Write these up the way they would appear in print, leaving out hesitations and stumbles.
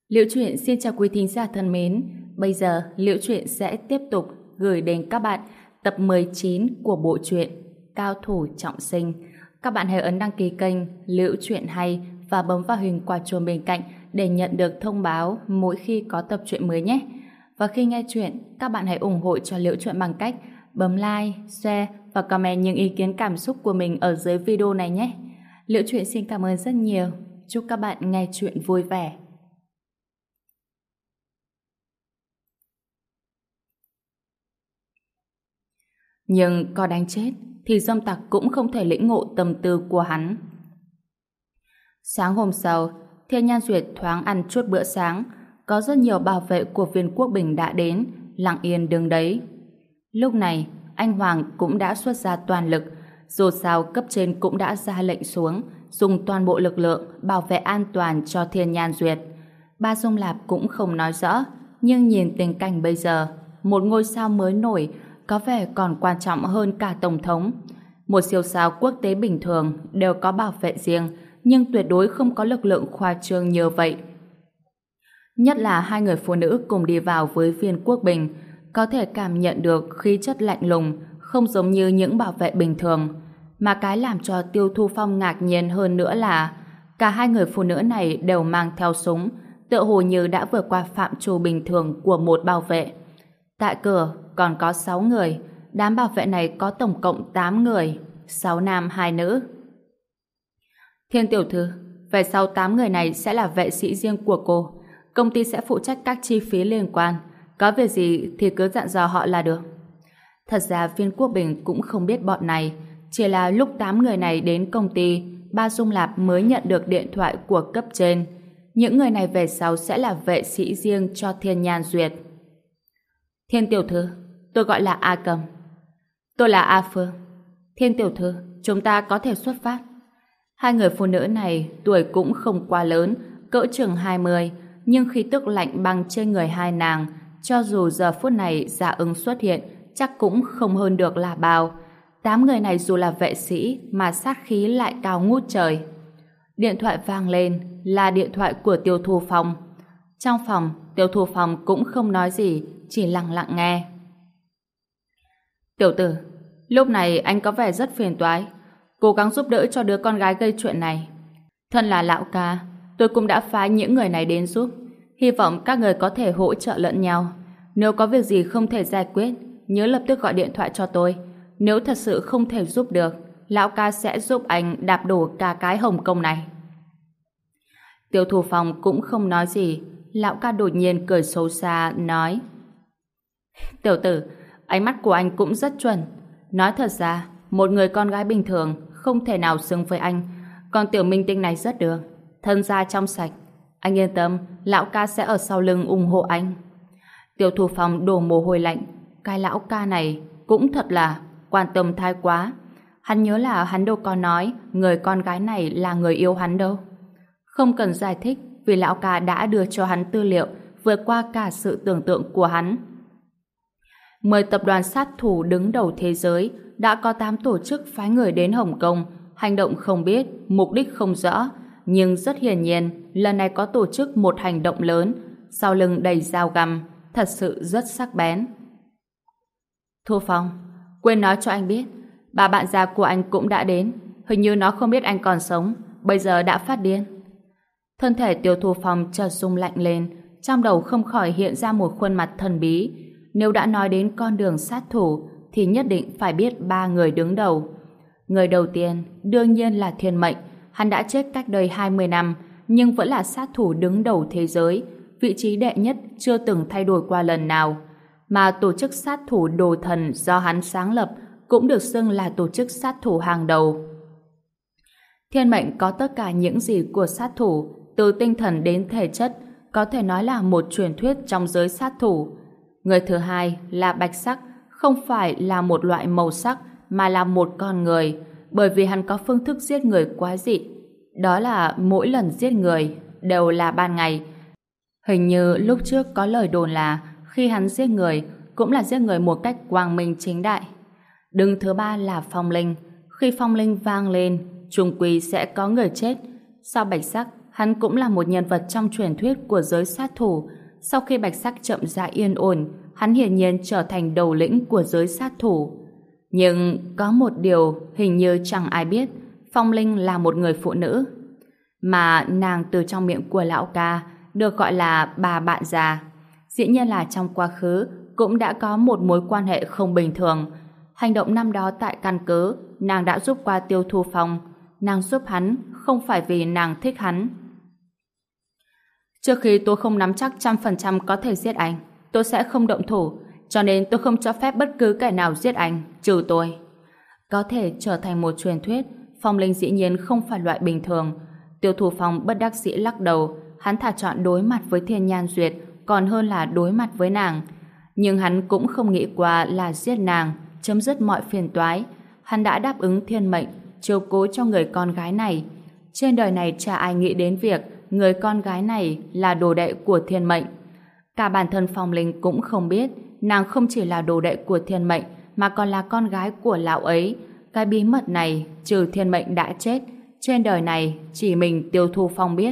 Liễu Chuyện xin chào quý thính giả thân mến. Bây giờ Liễu Chuyện sẽ tiếp tục gửi đến các bạn tập 19 của bộ truyện Cao thủ trọng sinh. Các bạn hãy ấn đăng ký kênh Liễu Chuyện hay và bấm vào hình quả chuông bên cạnh để nhận được thông báo mỗi khi có tập truyện mới nhé. Và khi nghe chuyện, các bạn hãy ủng hộ cho Liễu Chuyện bằng cách bấm like, share và comment những ý kiến cảm xúc của mình ở dưới video này nhé. Liễu Chuyện xin cảm ơn rất nhiều. Chúc các bạn nghe chuyện vui vẻ. Nhưng có đánh chết thì dâm tặc cũng không thể lĩnh ngộ tâm tư của hắn. Sáng hôm sau, Thiên Nhan Duyệt thoáng ăn chút bữa sáng. Có rất nhiều bảo vệ của Viên Quốc Bình đã đến, lặng yên đứng đấy. Lúc này, anh Hoàng cũng đã xuất ra toàn lực. Dù sao cấp trên cũng đã ra lệnh xuống, dùng toàn bộ lực lượng bảo vệ an toàn cho Thiên Nhan Duyệt. Ba Dung Lạp cũng không nói rõ, nhưng nhìn tình cảnh bây giờ, một ngôi sao mới nổi có vẻ còn quan trọng hơn cả Tổng thống. Một siêu sao quốc tế bình thường đều có bảo vệ riêng, nhưng tuyệt đối không có lực lượng khoa trương như vậy. Nhất là hai người phụ nữ cùng đi vào với Viên Quốc Bình, có thể cảm nhận được khí chất lạnh lùng, không giống như những bảo vệ bình thường. Mà cái làm cho Tiêu Thu Phong ngạc nhiên hơn nữa là cả hai người phụ nữ này đều mang theo súng, tựa hồ như đã vượt qua phạm trù bình thường của một bảo vệ. Tại cửa còn có 6 người, đám bảo vệ này có tổng cộng 8 người, 6 nam 2 nữ. Thiên tiểu thư, về sau 8 người này sẽ là vệ sĩ riêng của cô. Công ty sẽ phụ trách các chi phí liên quan. Có việc gì thì cứ dặn dò họ là được. Thật ra Viên Quốc Bình cũng không biết bọn này. Chỉ là lúc 8 người này đến công ty, Ba Dung Lạp mới nhận được điện thoại của cấp trên. Những người này về sau sẽ là vệ sĩ riêng cho Thiên Nhan Duyệt. Thiên tiểu thư, tôi gọi là A Cầm. Tôi là A Phương. Thiên tiểu thư, chúng ta có thể xuất phát. Hai người phụ nữ này tuổi cũng không quá lớn, cỡ chừng 20, nhưng khí tức lạnh băng trên người hai nàng, cho dù giờ phút này Dạ Ứng xuất hiện, chắc cũng không hơn được là bao. 8 người này dù là vệ sĩ mà sát khí lại cao ngút trời. Điện thoại vang lên là điện thoại của Tiêu Thu Phong. Trong phòng, Tiêu Thu Phong cũng không nói gì, chỉ lặng lặng nghe. Tiểu tử, lúc này anh có vẻ rất phiền toái, cố gắng giúp đỡ cho đứa con gái gây chuyện này. Thân là lão ca, tôi cũng đã phái những người này đến giúp, hy vọng các người có thể hỗ trợ lẫn nhau. Nếu có việc gì không thể giải quyết, nhớ lập tức gọi điện thoại cho tôi. Nếu thật sự không thể giúp được, lão ca sẽ giúp anh đạp đổ cả cái Hồng Kông này. Tiêu Thu Phong cũng không nói gì, lão ca đột nhiên cười xấu xa nói: Tiểu tử, ánh mắt của anh cũng rất chuẩn. Nói thật ra, một người con gái bình thường không thể nào xứng với anh, còn tiểu minh tinh này rất được, thân gia trong sạch. Anh yên tâm, lão ca sẽ ở sau lưng ủng hộ anh. Tiêu Thu Phong đổ mồ hôi lạnh. Cái lão ca này cũng thật là quan tâm thái quá. Hắn nhớ là hắn đâu có nói người con gái này là người yêu hắn đâu. Không cần giải thích, vì lão ca đã đưa cho hắn tư liệu vượt qua cả sự tưởng tượng của hắn. 10 tập đoàn sát thủ đứng đầu thế giới, đã có 8 tổ chức phái người đến Hồng Kông, hành động không biết, mục đích không rõ, nhưng rất hiển nhiên, lần này có tổ chức một hành động lớn, sau lưng đầy dao găm, thật sự rất sắc bén. Thu Phong, quên nói cho anh biết, bà bạn già của anh cũng đã đến, hình như nó không biết anh còn sống, bây giờ đã phát điên. Thân thể Tiêu Thu Phong chợt rung lạnh lên, trong đầu không khỏi hiện ra một khuôn mặt thần bí. Nếu đã nói đến con đường sát thủ, thì nhất định phải biết 3 người đứng đầu. Người đầu tiên, đương nhiên là Thiên Mệnh. Hắn đã chết cách đây 20 năm, nhưng vẫn là sát thủ đứng đầu thế giới. Vị trí đệ nhất chưa từng thay đổi qua lần nào. Mà tổ chức sát thủ Đồ Thần do hắn sáng lập cũng được xưng là tổ chức sát thủ hàng đầu. Thiên Mệnh có tất cả những gì của sát thủ, từ tinh thần đến thể chất, có thể nói là một truyền thuyết trong giới sát thủ. Người thứ hai là Bạch Sắc, không phải là một loại màu sắc mà là một con người, bởi vì hắn có phương thức giết người quái dị. Đó là mỗi lần giết người đều là ban ngày. Hình như lúc trước có lời đồn là khi hắn giết người cũng là giết người một cách quang minh chính đại. Đứng thứ ba là Phong Linh. Khi Phong Linh vang lên, chung quy sẽ có người chết. Sau Bạch Sắc, Hắn cũng là một nhân vật trong truyền thuyết của giới sát thủ. Sau khi Bạch Sắc chậm rãi yên ổn, hắn hiển nhiên trở thành đầu lĩnh của giới sát thủ. Nhưng có một điều hình như chẳng ai biết, Phong Linh là một người phụ nữ. Mà nàng từ trong miệng của lão ca được gọi là bà bạn già. Dĩ nhiên là trong quá khứ cũng đã có một mối quan hệ không bình thường. Hành động năm đó tại căn cứ, nàng đã giúp qua Tiêu Thu Phong. Nàng giúp hắn không phải vì nàng thích hắn. Trước khi tôi không nắm chắc 100% có thể giết anh, tôi sẽ không động thủ, cho nên tôi không cho phép bất cứ kẻ nào giết anh, trừ tôi. Có thể trở thành một truyền thuyết, Phong Linh dĩ nhiên không phải loại bình thường. Tiêu Thu Phong bất đắc dĩ lắc đầu, hắn thà chọn đối mặt với Thiên Nhan Duyệt còn hơn là đối mặt với nàng. Nhưng hắn cũng không nghĩ qua là giết nàng, chấm dứt mọi phiền toái. Hắn đã đáp ứng thiên mệnh, chiếu cố cho người con gái này. Trên đời này chả ai nghĩ đến việc người con gái này là đồ đệ của thiên mệnh. Cả bản thân Phong Linh cũng không biết nàng không chỉ là đồ đệ của thiên mệnh mà còn là con gái của lão ấy. Cái bí mật này trừ thiên mệnh đã chết, trên đời này chỉ mình Tiêu Thu Phong biết.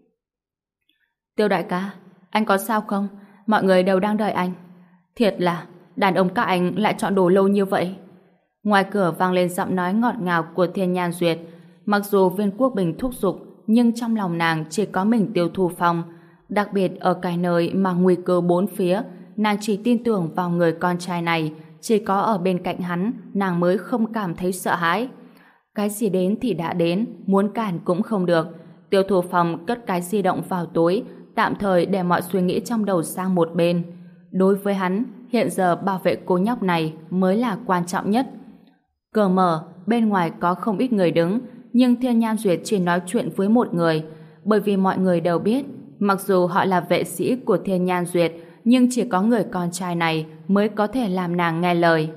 Tiêu đại ca, anh có sao không? Mọi người đều đang đợi anh. Thiệt là đàn ông các anh lại chọn đồ lâu như vậy. Ngoài cửa vang lên giọng nói ngọt ngào của Thiên Nhan Duyệt. Mặc dù Viên Quốc Bình thúc giục, nhưng trong lòng nàng chỉ có mình Tiêu Thu Phong. Đặc biệt ở cái nơi mà nguy cơ bốn phía, nàng chỉ tin tưởng vào người con trai này. Chỉ có ở bên cạnh hắn, nàng mới không cảm thấy sợ hãi. Cái gì đến thì đã đến, muốn cản cũng không được. Tiêu Thu Phong cất cái di động vào túi, tạm thời để mọi suy nghĩ trong đầu sang một bên. Đối với hắn, hiện giờ bảo vệ cô nhóc này mới là quan trọng nhất. Cửa mở, bên ngoài có không ít người đứng, nhưng Thiên Nhan Duyệt chỉ nói chuyện với một người, bởi vì mọi người đều biết, mặc dù họ là vệ sĩ của Thiên Nhan Duyệt, nhưng chỉ có người con trai này mới có thể làm nàng nghe lời.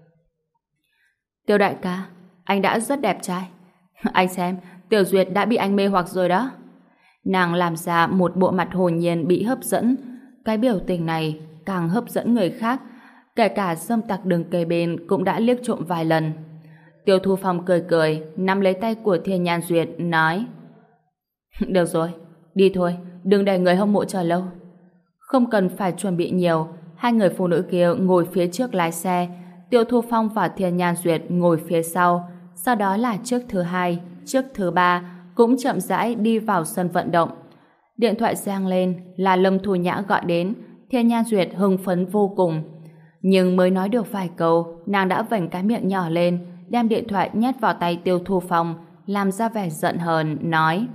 Tiêu đại ca, anh đã rất đẹp trai. Anh xem, Tiểu Duyệt đã bị anh mê hoặc rồi đó. Nàng làm ra một bộ mặt hồn nhiên bị hấp dẫn. Cái biểu tình này càng hấp dẫn người khác. Kể cả dâm tặc đứng kề bên cũng đã liếc trộm vài lần. Tiêu Thu Phong cười cười, nắm lấy tay của Thiên Nhan Duyệt, nói: Được rồi, đi thôi, đừng để người hâm mộ chờ lâu. Không cần phải chuẩn bị nhiều. Hai người phụ nữ kia ngồi phía trước lái xe, Tiêu Thu Phong và Thiên Nhan Duyệt ngồi phía sau. Sau đó là chiếc thứ hai, chiếc thứ ba cũng chậm rãi đi vào sân vận động. Điện thoại reng lên là Lâm Thu Nhã gọi đến. Thiên Nhan Duyệt hưng phấn vô cùng. Nhưng mới nói được vài câu, nàng đã vểnh cái miệng nhỏ lên, đem điện thoại nhét vào tay Tiêu Thu Phong, làm ra vẻ giận hờn, nói: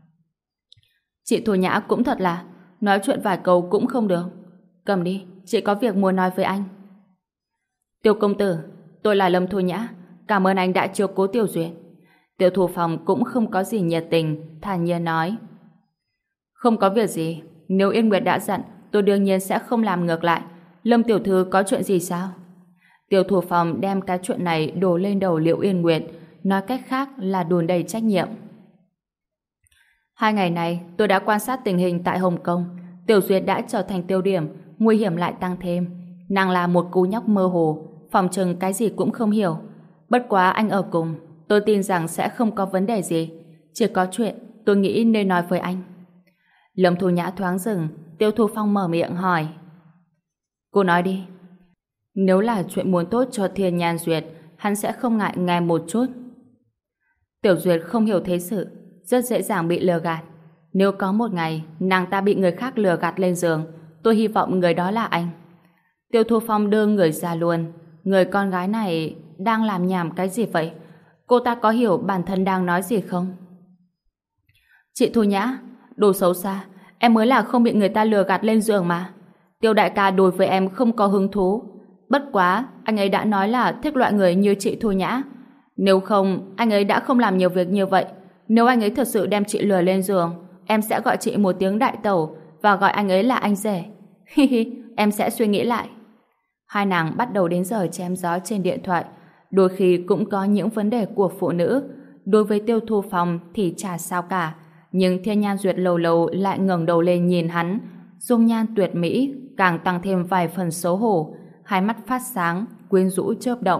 Chị Thu Nhã cũng thật là, nói chuyện vài câu cũng không được. Cầm đi, chị có việc muốn nói với anh. Tiêu công tử, tôi là Lâm Thu Nhã, cảm ơn anh đã chiếu cố Tiểu Duyệt. Tiêu Thu Phong cũng không có gì nhiệt tình, thản nhiên nói: Không có việc gì, nếu Yên Nguyệt đã giận, tôi đương nhiên sẽ không làm ngược lại. Lâm tiểu thư có chuyện gì sao? Tiêu Thu Phong đem cái chuyện này đổ lên đầu Liễu Yên Nguyệt, nói cách khác là đùn đầy trách nhiệm. 2 ngày này, tôi đã quan sát tình hình tại Hồng Kông. Tiểu Duyệt đã trở thành tiêu điểm, nguy hiểm lại tăng thêm. Nàng là một cô nhóc mơ hồ, phòng chừng cái gì cũng không hiểu. Bất quá anh ở cùng, tôi tin rằng sẽ không có vấn đề gì. Chỉ có chuyện tôi nghĩ nên nói với anh. Lâm Thu Nhã thoáng dừng, Tiêu Thu Phong mở miệng hỏi: Cô nói đi. Nếu là chuyện muốn tốt cho Thiên Nhan Duyệt, hắn sẽ không ngại nghe một chút. Tiểu Duyệt không hiểu thế sự, rất dễ dàng bị lừa gạt. Nếu có một ngày nàng ta bị người khác lừa gạt lên giường, tôi hy vọng người đó là anh. Tiêu Thu Phong đưa người ra luôn. Người con gái này đang làm nhảm cái gì vậy? Cô ta có hiểu bản thân đang nói gì không? Chị Thu Nhã, đồ xấu xa, em mới là không bị người ta lừa gạt lên giường mà. Tiêu đại ca đối với em không có hứng thú. Bất quá, anh ấy đã nói là thích loại người như chị Thu Nhã. Nếu không, anh ấy đã không làm nhiều việc như vậy. Nếu anh ấy thật sự đem chị lừa lên giường, em sẽ gọi chị một tiếng đại tẩu và gọi anh ấy là anh rể. Hi hi, em sẽ suy nghĩ lại. Hai nàng bắt đầu đến giờ chém gió trên điện thoại. Đôi khi cũng có những vấn đề của phụ nữ. Đối với Tiêu Thu Phong thì chả sao cả. Nhưng Thiên Nhan Duyệt lâu lâu lại ngẩng đầu lên nhìn hắn. Dung nhan tuyệt mỹ càng tăng thêm vài phần xấu hổ. Hai mắt phát sáng, quyến rũ chớp động.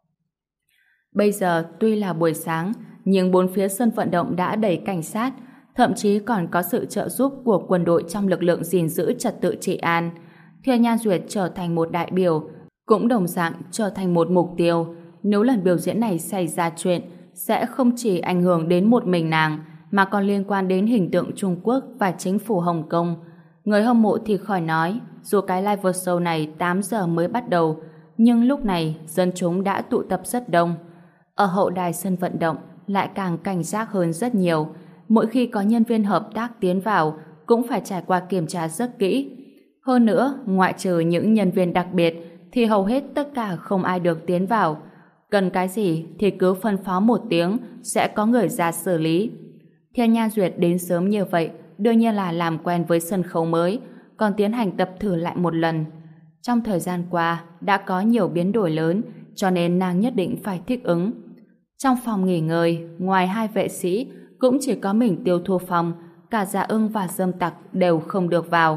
Bây giờ tuy là buổi sáng, nhưng bốn phía sân vận động đã đầy cảnh sát. thậm chí còn có sự trợ giúp của quân đội trong lực lượng gìn giữ trật tự trị an. Thiên Nhan Duyệt trở thành một đại biểu, cũng đồng dạng trở thành một mục tiêu. Nếu lần biểu diễn này xảy ra chuyện, sẽ không chỉ ảnh hưởng đến một mình nàng, mà còn liên quan đến hình tượng Trung Quốc và chính phủ Hồng Kông. Người hâm mộ thì khỏi nói, dù cái live show này 8 giờ mới bắt đầu, nhưng lúc này dân chúng đã tụ tập rất đông. Ở hậu đài sân vận động lại càng cảnh giác hơn rất nhiều. Mỗi khi có nhân viên hợp tác tiến vào, cũng phải trải qua kiểm tra rất kỹ. Hơn nữa, ngoại trừ những nhân viên đặc biệt, thì hầu hết tất cả không ai được tiến vào. Cần cái gì thì cứ phân phó một tiếng, sẽ có người ra xử lý. Thiên Nhan Duyệt đến sớm như vậy, đương nhiên là làm quen với sân khấu mới, còn tiến hành tập thử lại một lần. Trong thời gian qua, đã có nhiều biến đổi lớn, cho nên nàng nhất định phải thích ứng. Trong phòng nghỉ ngơi, ngoài hai vệ sĩ, cũng chỉ có mình Tiêu Thu Phong, cả Dạ Ưng và Dâm Tặc đều không được vào.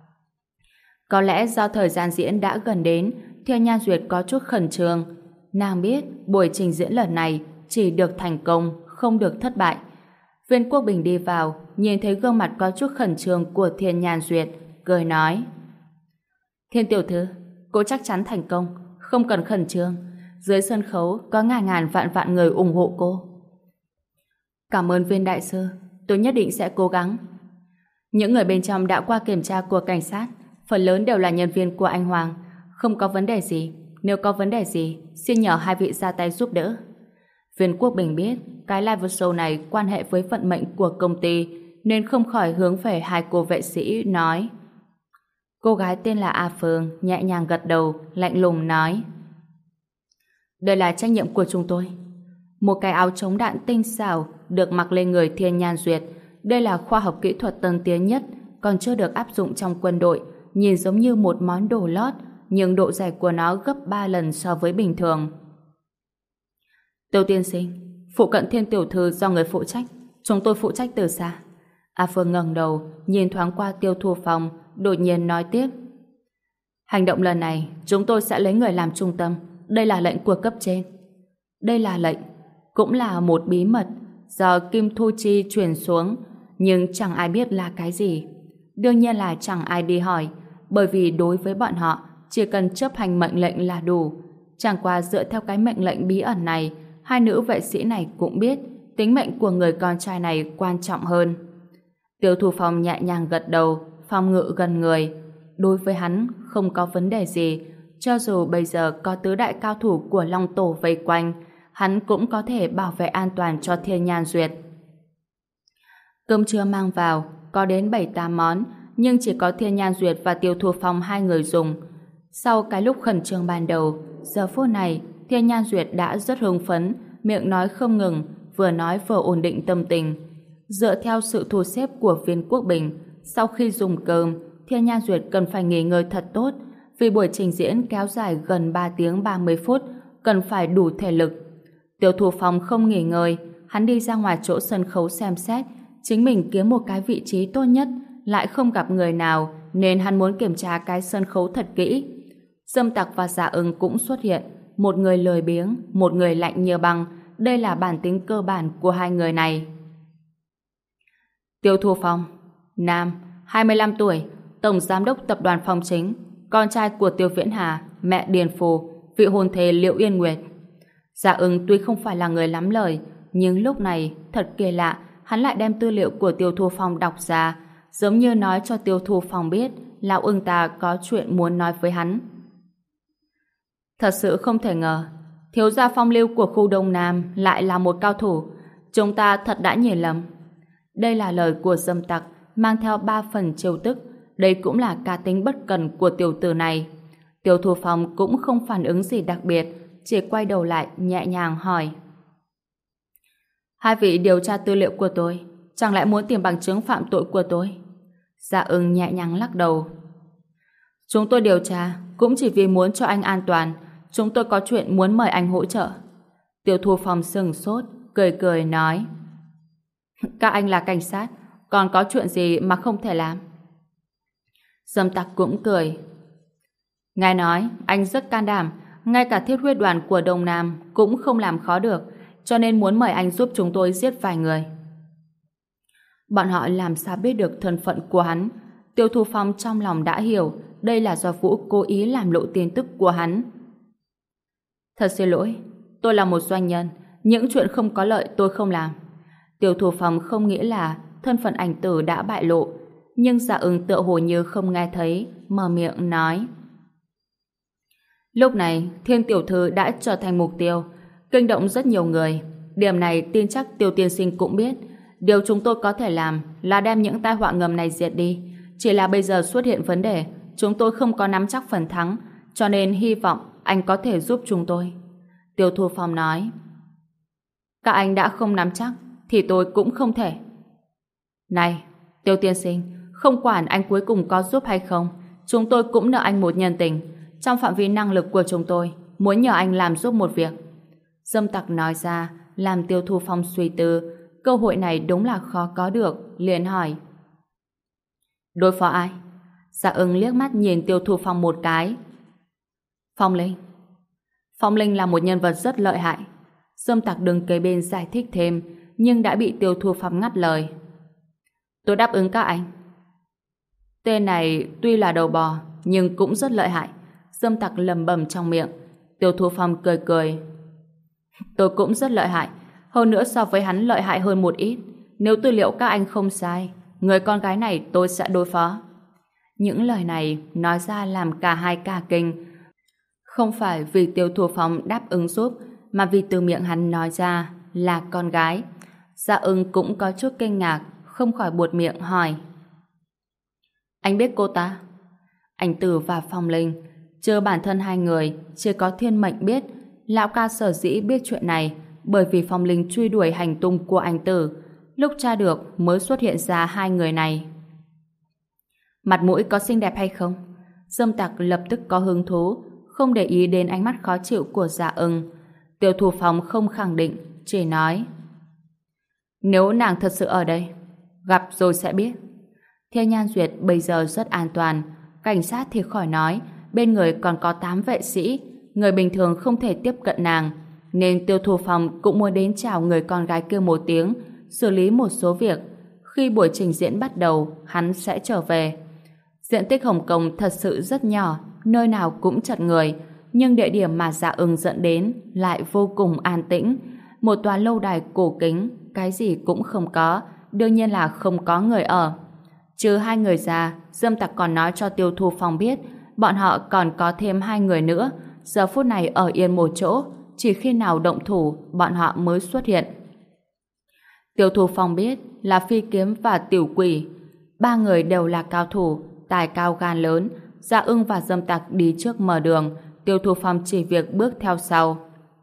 Có lẽ do thời gian diễn đã gần đến, Thiên Nhan Duyệt có chút khẩn trương. Nàng biết buổi trình diễn lần này chỉ được thành công, không được thất bại. Viên Quốc Bình đi vào, nhìn thấy gương mặt có chút khẩn trương của Thiên Nhan Duyệt, cười nói: Thiên tiểu thư, cô chắc chắn thành công, không cần khẩn trương. Dưới sân khấu có ngàn ngàn vạn vạn người ủng hộ cô. Cảm ơn Viên đại sư, tôi nhất định sẽ cố gắng. Những người bên trong đã qua kiểm tra của cảnh sát, phần lớn đều là nhân viên của anh Hoàng, không có vấn đề gì. Nếu có vấn đề gì, xin nhờ hai vị ra tay giúp đỡ. Viên Quốc Bình biết cái live show này quan hệ với vận mệnh của công ty, nên không khỏi hướng về hai cô vệ sĩ nói. Cô gái tên là A Phương nhẹ nhàng gật đầu, lạnh lùng nói: Đây là trách nhiệm của chúng tôi. Một cái áo chống đạn tinh xảo được mặc lên người Thiên Nhan Duyệt. Đây là khoa học kỹ thuật tân tiến nhất, còn chưa được áp dụng trong quân đội, nhìn giống như một món đồ lót, nhưng độ dày của nó gấp 3 lần so với bình thường. Tiêu tiên sinh, phụ cận Thiên tiểu thư do người phụ trách, chúng tôi phụ trách từ xa. A Phương ngẩng đầu, nhìn thoáng qua Tiêu Thu Phong, đột nhiên nói tiếp: Hành động lần này, chúng tôi sẽ lấy người làm trung tâm. Đây là lệnh của cấp trên. Đây là lệnh, cũng là một bí mật do Kim Thu Chi truyền xuống, nhưng chẳng ai biết là cái gì. Đương nhiên là chẳng ai đi hỏi, bởi vì đối với bọn họ, chỉ cần chấp hành mệnh lệnh là đủ. Chẳng qua dựa theo cái mệnh lệnh bí ẩn này, hai nữ vệ sĩ này cũng biết tính mệnh của người con trai này quan trọng hơn. Tiêu Thu Phong nhẹ nhàng gật đầu, phòng ngự gần người. Đối với hắn không có vấn đề gì, cho dù bây giờ có tứ đại cao thủ của Long Tổ vây quanh, hắn cũng có thể bảo vệ an toàn cho Thiên Nhan Duyệt. Cơm trưa mang vào có đến 7-8 món, nhưng chỉ có Thiên Nhan Duyệt và Tiêu Thu Phong hai người dùng. Sau cái lúc khẩn trương ban đầu, giờ phút này Thiên Nhan Duyệt đã rất hưng phấn, miệng nói không ngừng, vừa nói vừa ổn định tâm tình. Dựa theo sự thu xếp của Viên Quốc Bình, sau khi dùng cơm, Thiên Nhan Duyệt cần phải nghỉ ngơi thật tốt, vì buổi trình diễn kéo dài gần 3 tiếng 30 phút, cần phải đủ thể lực. Tiêu Thu Phong không nghỉ ngơi, hắn đi ra ngoài chỗ sân khấu xem xét, chính mình kiếm một cái vị trí tốt nhất, lại không gặp người nào, nên hắn muốn kiểm tra cái sân khấu thật kỹ. Dâm Tặc và Dạ Ưng cũng xuất hiện, một người lười biếng, một người lạnh như băng. Đây là bản tính cơ bản của hai người này. Tiêu Thu Phong, nam, 25 tuổi, tổng giám đốc tập đoàn Phong Chính, con trai của Tiêu Viễn Hà, mẹ Điền Phù, vị hôn thê Liễu Yên Nguyệt. Dạ Ưng tuy không phải là người lắm lời, nhưng lúc này thật kỳ lạ, hắn lại đem tư liệu của Tiêu Thu Phong đọc ra, giống như nói cho Tiêu Thu Phong biết lão Ưng ta có chuyện muốn nói với hắn. Thật sự không thể ngờ, thiếu gia phong lưu của khu Đông Nam lại là một cao thủ. Chúng ta thật đã nhìn lầm. Đây là lời của Dâm Tặc, mang theo 3 phần trêu tức. Đây cũng là cá tính bất cần của tiểu tử này. Tiêu Thu Phong cũng không phản ứng gì đặc biệt, chỉ quay đầu lại nhẹ nhàng hỏi: Hai vị điều tra tư liệu của tôi, chẳng lẽ muốn tìm bằng chứng phạm tội của tôi? Dạ Ưng nhẹ nhàng lắc đầu. Chúng tôi điều tra cũng chỉ vì muốn cho anh an toàn. Chúng tôi có chuyện muốn mời anh hỗ trợ. Tiêu Thu Phong sừng sốt, cười cười nói: Các anh là cảnh sát, còn có chuyện gì mà không thể làm? Dâm Tặc cũng cười. Ngài nói anh rất can đảm, ngay cả thiết huyết đoàn của Đông Nam cũng không làm khó được, cho nên muốn mời anh giúp chúng tôi giết vài người. Bọn họ làm sao biết được thân phận của hắn? Tiêu Thu Phong trong lòng đã hiểu đây là do Vũ cố ý làm lộ tin tức của hắn. Thật xin lỗi, tôi là một doanh nhân, những chuyện không có lợi tôi không làm. Tiêu Thu Phong không nghĩ là thân phận ảnh tử đã bại lộ, nhưng Dạ Ưng tựa hồ như không nghe thấy, mở miệng nói. Lúc này, Thiên tiểu thư đã trở thành mục tiêu, kinh động rất nhiều người. Điểm này tin chắc Tiêu tiên sinh cũng biết. Điều chúng tôi có thể làm là đem những tai họa ngầm này diệt đi. Chỉ là bây giờ xuất hiện vấn đề, chúng tôi không có nắm chắc phần thắng, cho nên hy vọng anh có thể giúp chúng tôi. Tiêu Thu Phong nói. Các anh đã không nắm chắc, thì tôi cũng không thể. Này, Tiêu tiên sinh, không quản anh cuối cùng có giúp hay không, chúng tôi cũng nợ anh một nhân tình. Trong phạm vi năng lực của chúng tôi, muốn nhờ anh làm giúp một việc. Dâm Tặc nói ra, làm Tiêu Thu Phong suy tư. Cơ hội này đúng là khó có được, liền hỏi. Đối phó ai? Dạ Ưng liếc mắt nhìn Tiêu Thu Phong một cái. Phong Linh. Phong Linh là một nhân vật rất lợi hại. Dâm Tặc đứng kế bên giải thích thêm, nhưng đã bị Tiêu Thu Phong ngắt lời. Tôi đáp ứng các anh. Tên này tuy là đầu bò, nhưng cũng rất lợi hại. Dâm Tặc lẩm bẩm trong miệng. Tiêu Thu Phong cười cười. Tôi cũng rất lợi hại, hơn nữa so với hắn lợi hại hơn một ít. Nếu tư liệu các anh không sai, người con gái này tôi sẽ đối phó. Những lời này nói ra làm cả hai cả kinh. Không phải vì Tiêu Thu Phong đáp ứng giúp, mà vì từ miệng hắn nói ra là con gái. Dạ Ưng cũng có chút kinh ngạc, không khỏi buột miệng hỏi. Anh biết cô ta? Ảnh Tử và Phong Linh, trừ bản thân hai người, chỉ có Thiên Mệnh biết. Lão ca sở dĩ biết chuyện này bởi vì Phong Linh truy đuổi hành tung của Ảnh Tử. Lúc tra được mới xuất hiện ra hai người này. Mặt mũi có xinh đẹp hay không? Dâm Tặc lập tức có hứng thú, không để ý đến ánh mắt khó chịu của Dạ Ưng. Tiêu Thu Phong không khẳng định, chỉ nói. Nếu nàng thật sự ở đây, gặp rồi sẽ biết. Thiên Nhan Duyệt bây giờ rất an toàn, cảnh sát thì khỏi nói, bên người còn có 8 vệ sĩ, người bình thường không thể tiếp cận nàng, nên Tiêu Thu Phong cũng muốn đến chào người con gái kia một tiếng, xử lý một số việc. Khi buổi trình diễn bắt đầu, hắn sẽ trở về. Diện tích Hồng Kông thật sự rất nhỏ, nơi nào cũng chật người, nhưng địa điểm mà Dạ Ưng dẫn đến lại vô cùng an tĩnh. Một tòa lâu đài cổ kính, cái gì cũng không có, đương nhiên là không có người ở. Trừ hai người ra, Dâm Tặc còn nói cho Tiêu Thu Phong biết bọn họ còn có thêm 2 người nữa, giờ phút này ở yên một chỗ, chỉ khi nào động thủ bọn họ mới xuất hiện. Tiêu Thu Phong biết là Phi Kiếm và Tiểu Quỷ, 3 người đều là cao thủ, tài cao gan lớn. Dạ Ưng và Dâm Tặc đi trước mở đường, Tiêu Thu Phong chỉ việc bước theo sau.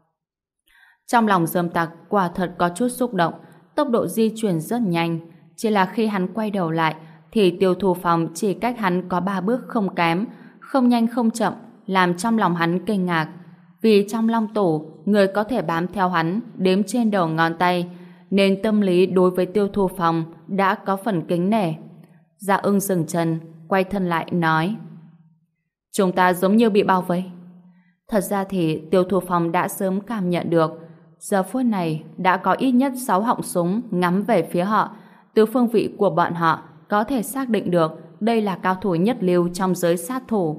Trong lòng Dâm Tặc quả thật có chút xúc động, tốc độ di chuyển rất nhanh, chỉ là khi hắn quay đầu lại thì Tiêu Thu Phong chỉ cách hắn có 3 bước không kém, không nhanh không chậm, làm trong lòng hắn kinh ngạc. Vì trong Long Tổ, người có thể bám theo hắn đếm trên đầu ngón tay, nên tâm lý đối với Tiêu Thu Phong đã có phần kính nể. Dạ Ưng dừng chân, quay thân lại nói. Chúng ta giống như bị bao vây. Thật ra thì Tiêu Thu Phong đã sớm cảm nhận được, giờ phút này đã có ít nhất 6 họng súng ngắm về phía họ. Từ phương vị của bọn họ có thể xác định được đây là cao thủ nhất lưu trong giới sát thủ.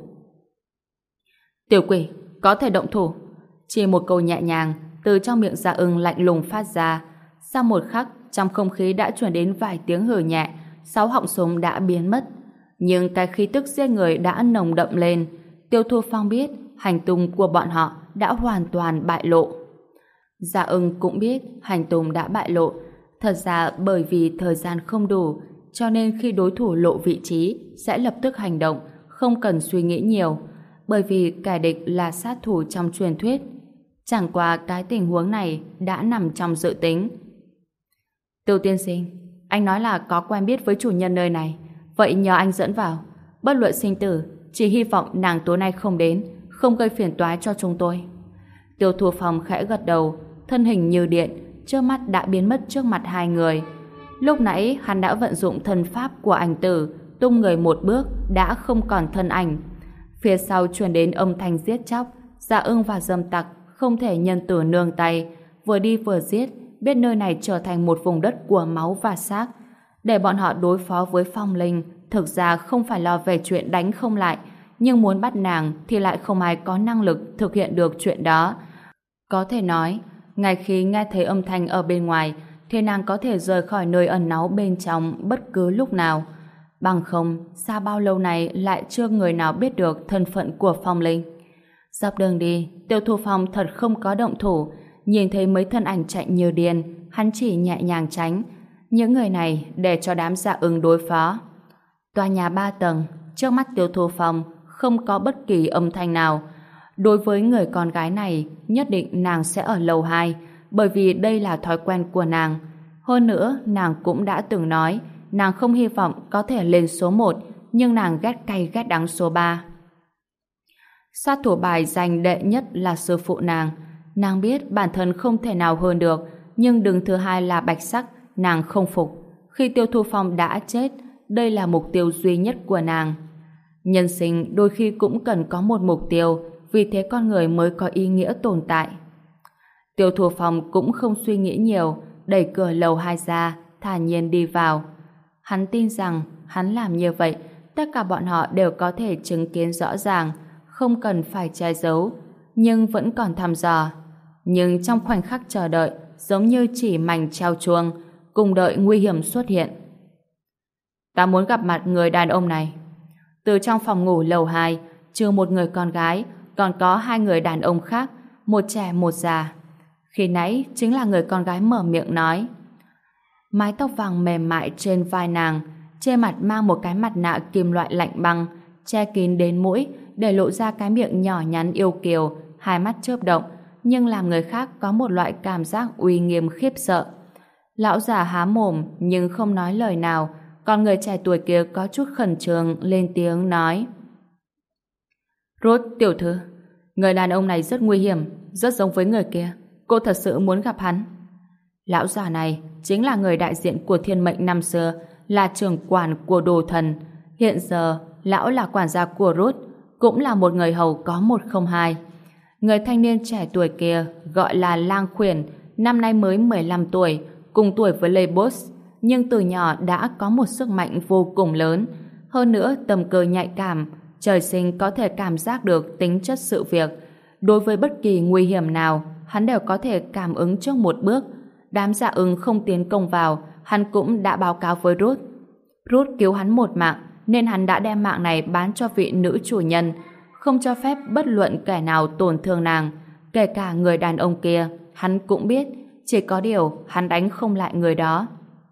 Tiểu Quỷ, có thể động thủ. Chỉ một câu nhẹ nhàng từ trong miệng Dạ Ưng lạnh lùng phát ra. Sau một khắc, trong không khí đã truyền đến vài tiếng hừ nhẹ, 6 họng súng đã biến mất. Nhưng cái khí tức giết người đã nồng đậm lên. Tiêu Thu Phong biết hành tung của bọn họ đã hoàn toàn bại lộ. Dạ Ưng cũng biết hành tung đã bại lộ. Thật ra bởi vì thời gian không đủ, cho nên khi đối thủ lộ vị trí sẽ lập tức hành động, không cần suy nghĩ nhiều. Bởi vì kẻ địch là sát thủ trong truyền thuyết. Chẳng qua cái tình huống này đã nằm trong dự tính. Tiêu tiên sinh, anh nói là có quen biết với chủ nhân nơi này, vậy nhờ anh dẫn vào. Bất luận sinh tử, chỉ hy vọng nàng tối nay không đến, không gây phiền toái cho chúng tôi. Tiêu Thu Phong khẽ gật đầu, thân hình như điện, trước mắt đã biến mất trước mặt hai người. Lúc nãy hắn đã vận dụng thân pháp của Ảnh Tử, tung người một bước đã không còn thân ảnh. Phía sau truyền đến âm thanh giết chóc. Dạ Ưng và Dâm Tặc không thể nhân từ nương tay, vừa đi vừa giết, biết nơi này trở thành một vùng đất của máu và xác. Để bọn họ đối phó với Phong Linh, thực ra không phải lo về chuyện đánh không lại, nhưng muốn bắt nàng thì lại không ai có năng lực thực hiện được chuyện đó. Có thể nói, ngay khi nghe thấy âm thanh ở bên ngoài, thì nàng có thể rời khỏi nơi ẩn náu bên trong bất cứ lúc nào. Bằng không, xa bao lâu này lại chưa người nào biết được thân phận của Phong Linh. Dọc đường đi, Tiêu Thu Phong thật không có động thủ. Nhìn thấy mấy thân ảnh chạy như điên, hắn chỉ nhẹ nhàng tránh. Những người này để cho đám Dạ Ưng đối phó. Tòa nhà 3 tầng, trước mắt Tiêu Thu Phong không có bất kỳ âm thanh nào. Đối với người con gái này, nhất định nàng sẽ ở lầu 2, bởi vì đây là thói quen của nàng. Hơn nữa, nàng cũng đã từng nói, nàng không hy vọng có thể lên số 1, nhưng nàng ghét cay ghét đắng số 3. Sát thủ bài giành đệ nhất là sư phụ nàng. Nàng biết bản thân không thể nào hơn được, nhưng đứng thứ hai là Bạch Sắc, nàng không phục. Khi Tiêu Thu Phong đã chết, đây là mục tiêu duy nhất của nàng. Nhân sinh đôi khi cũng cần có một mục tiêu, vì thế con người mới có ý nghĩa tồn tại. Tiêu Thu Phong cũng không suy nghĩ nhiều, đẩy cửa lầu 2 ra, thản nhiên đi vào. Hắn tin rằng hắn làm như vậy, tất cả bọn họ đều có thể chứng kiến rõ ràng, không cần phải che giấu, nhưng vẫn còn thăm dò. Nhưng trong khoảnh khắc chờ đợi, giống như chỉ mảnh treo chuông, cùng đợi nguy hiểm xuất hiện. Ta muốn gặp mặt người đàn ông này. Từ trong phòng ngủ lầu 2, trừ một người con gái, còn có 2 người đàn ông khác, một trẻ một già. Khi nãy chính là người con gái mở miệng nói. Mái tóc vàng mềm mại trên vai nàng, trên mặt mang một cái mặt nạ kim loại lạnh băng, che kín đến mũi để lộ ra cái miệng nhỏ nhắn yêu kiều, hai mắt chớp động, nhưng làm người khác có một loại cảm giác uy nghiêm khiếp sợ. Lão già há mồm nhưng không nói lời nào, còn người trẻ tuổi kia có chút khẩn trương lên tiếng nói. Rốt tiểu thư, người đàn ông này rất nguy hiểm, rất giống với người kia. Cô thật sự muốn gặp hắn. Lão già này chính là người đại diện của thiên mệnh năm xưa, là trưởng quản của đồ thần. Hiện giờ, lão là quản gia của Rốt, cũng là một người hầu có 102. Người thanh niên trẻ tuổi kia gọi là Lang Khuyển, năm nay mới 15 tuổi, cùng tuổi với Lê Boss, nhưng từ nhỏ đã có một sức mạnh vô cùng lớn. Hơn nữa, tầm cơ nhạy cảm, trời sinh có thể cảm giác được tính chất sự việc. Đối với bất kỳ nguy hiểm nào, hắn đều có thể cảm ứng trước một bước. Đám Dạ Ưng không tiến công vào, hắn cũng đã báo cáo với Ruth. Ruth cứu hắn một mạng, nên hắn đã đem mạng này bán cho vị nữ chủ nhân, không cho phép bất luận kẻ nào tổn thương nàng, kể cả người đàn ông kia. Hắn cũng biết, chỉ có điều hắn đánh không lại người đó.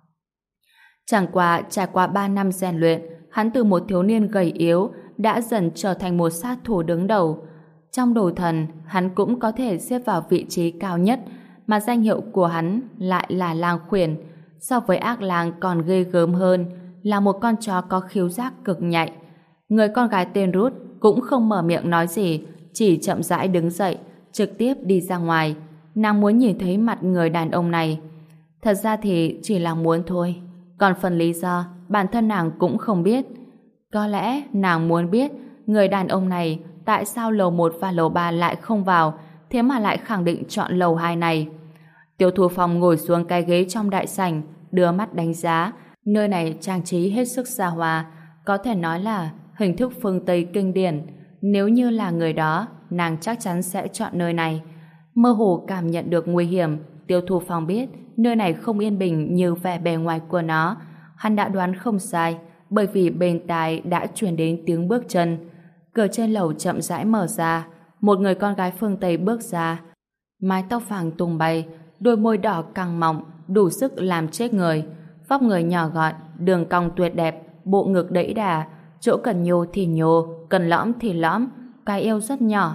Chẳng qua trải qua 3 năm rèn luyện, hắn từ một thiếu niên gầy yếu đã dần trở thành một sát thủ đứng đầu. Trong đồ thần, hắn cũng có thể xếp vào vị trí cao nhất, mà danh hiệu của hắn lại là Lang Khuyển. So với ác lang còn ghê gớm hơn, là một con chó có khiếu giác cực nhạy. Người con gái tên Ruth cũng không mở miệng nói gì, chỉ chậm rãi đứng dậy, trực tiếp đi ra ngoài. Nàng muốn nhìn thấy mặt người đàn ông này. Thật ra thì chỉ là muốn thôi. Còn phần lý do, bản thân nàng cũng không biết. Có lẽ nàng muốn biết người đàn ông này tại sao lầu 1 và lầu 3 lại không vào, thế mà lại khẳng định chọn lầu 2 này. Tiêu Thu Phong ngồi xuống cái ghế trong đại sảnh, đưa mắt đánh giá. Nơi này trang trí hết sức xa hoa, có thể nói là hình thức phương Tây kinh điển. Nếu như là người đó, nàng chắc chắn sẽ chọn nơi này. Mơ hồ cảm nhận được nguy hiểm, Tiêu Thu Phong biết nơi này không yên bình như vẻ bề ngoài của nó. Hắn đã đoán không sai, bởi vì bên tai đã truyền đến tiếng bước chân. Cửa trên lầu chậm rãi mở ra, một người con gái phương Tây bước ra. Mái tóc vàng tung bay, đôi môi đỏ căng mọng, đủ sức làm chết người. Vóc người nhỏ gọn, đường cong tuyệt đẹp, bộ ngực đẫy đà, chỗ cần nhô thì nhô, cần lõm thì lõm, cái eo rất nhỏ.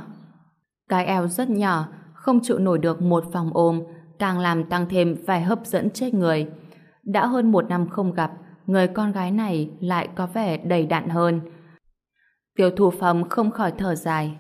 Cái eo rất nhỏ, không chịu nổi được một vòng ôm, càng làm tăng thêm vẻ hấp dẫn chết người. Đã hơn 1 năm không gặp, người con gái này lại có vẻ đầy đặn hơn. Tiêu Thu Phong không khỏi thở dài.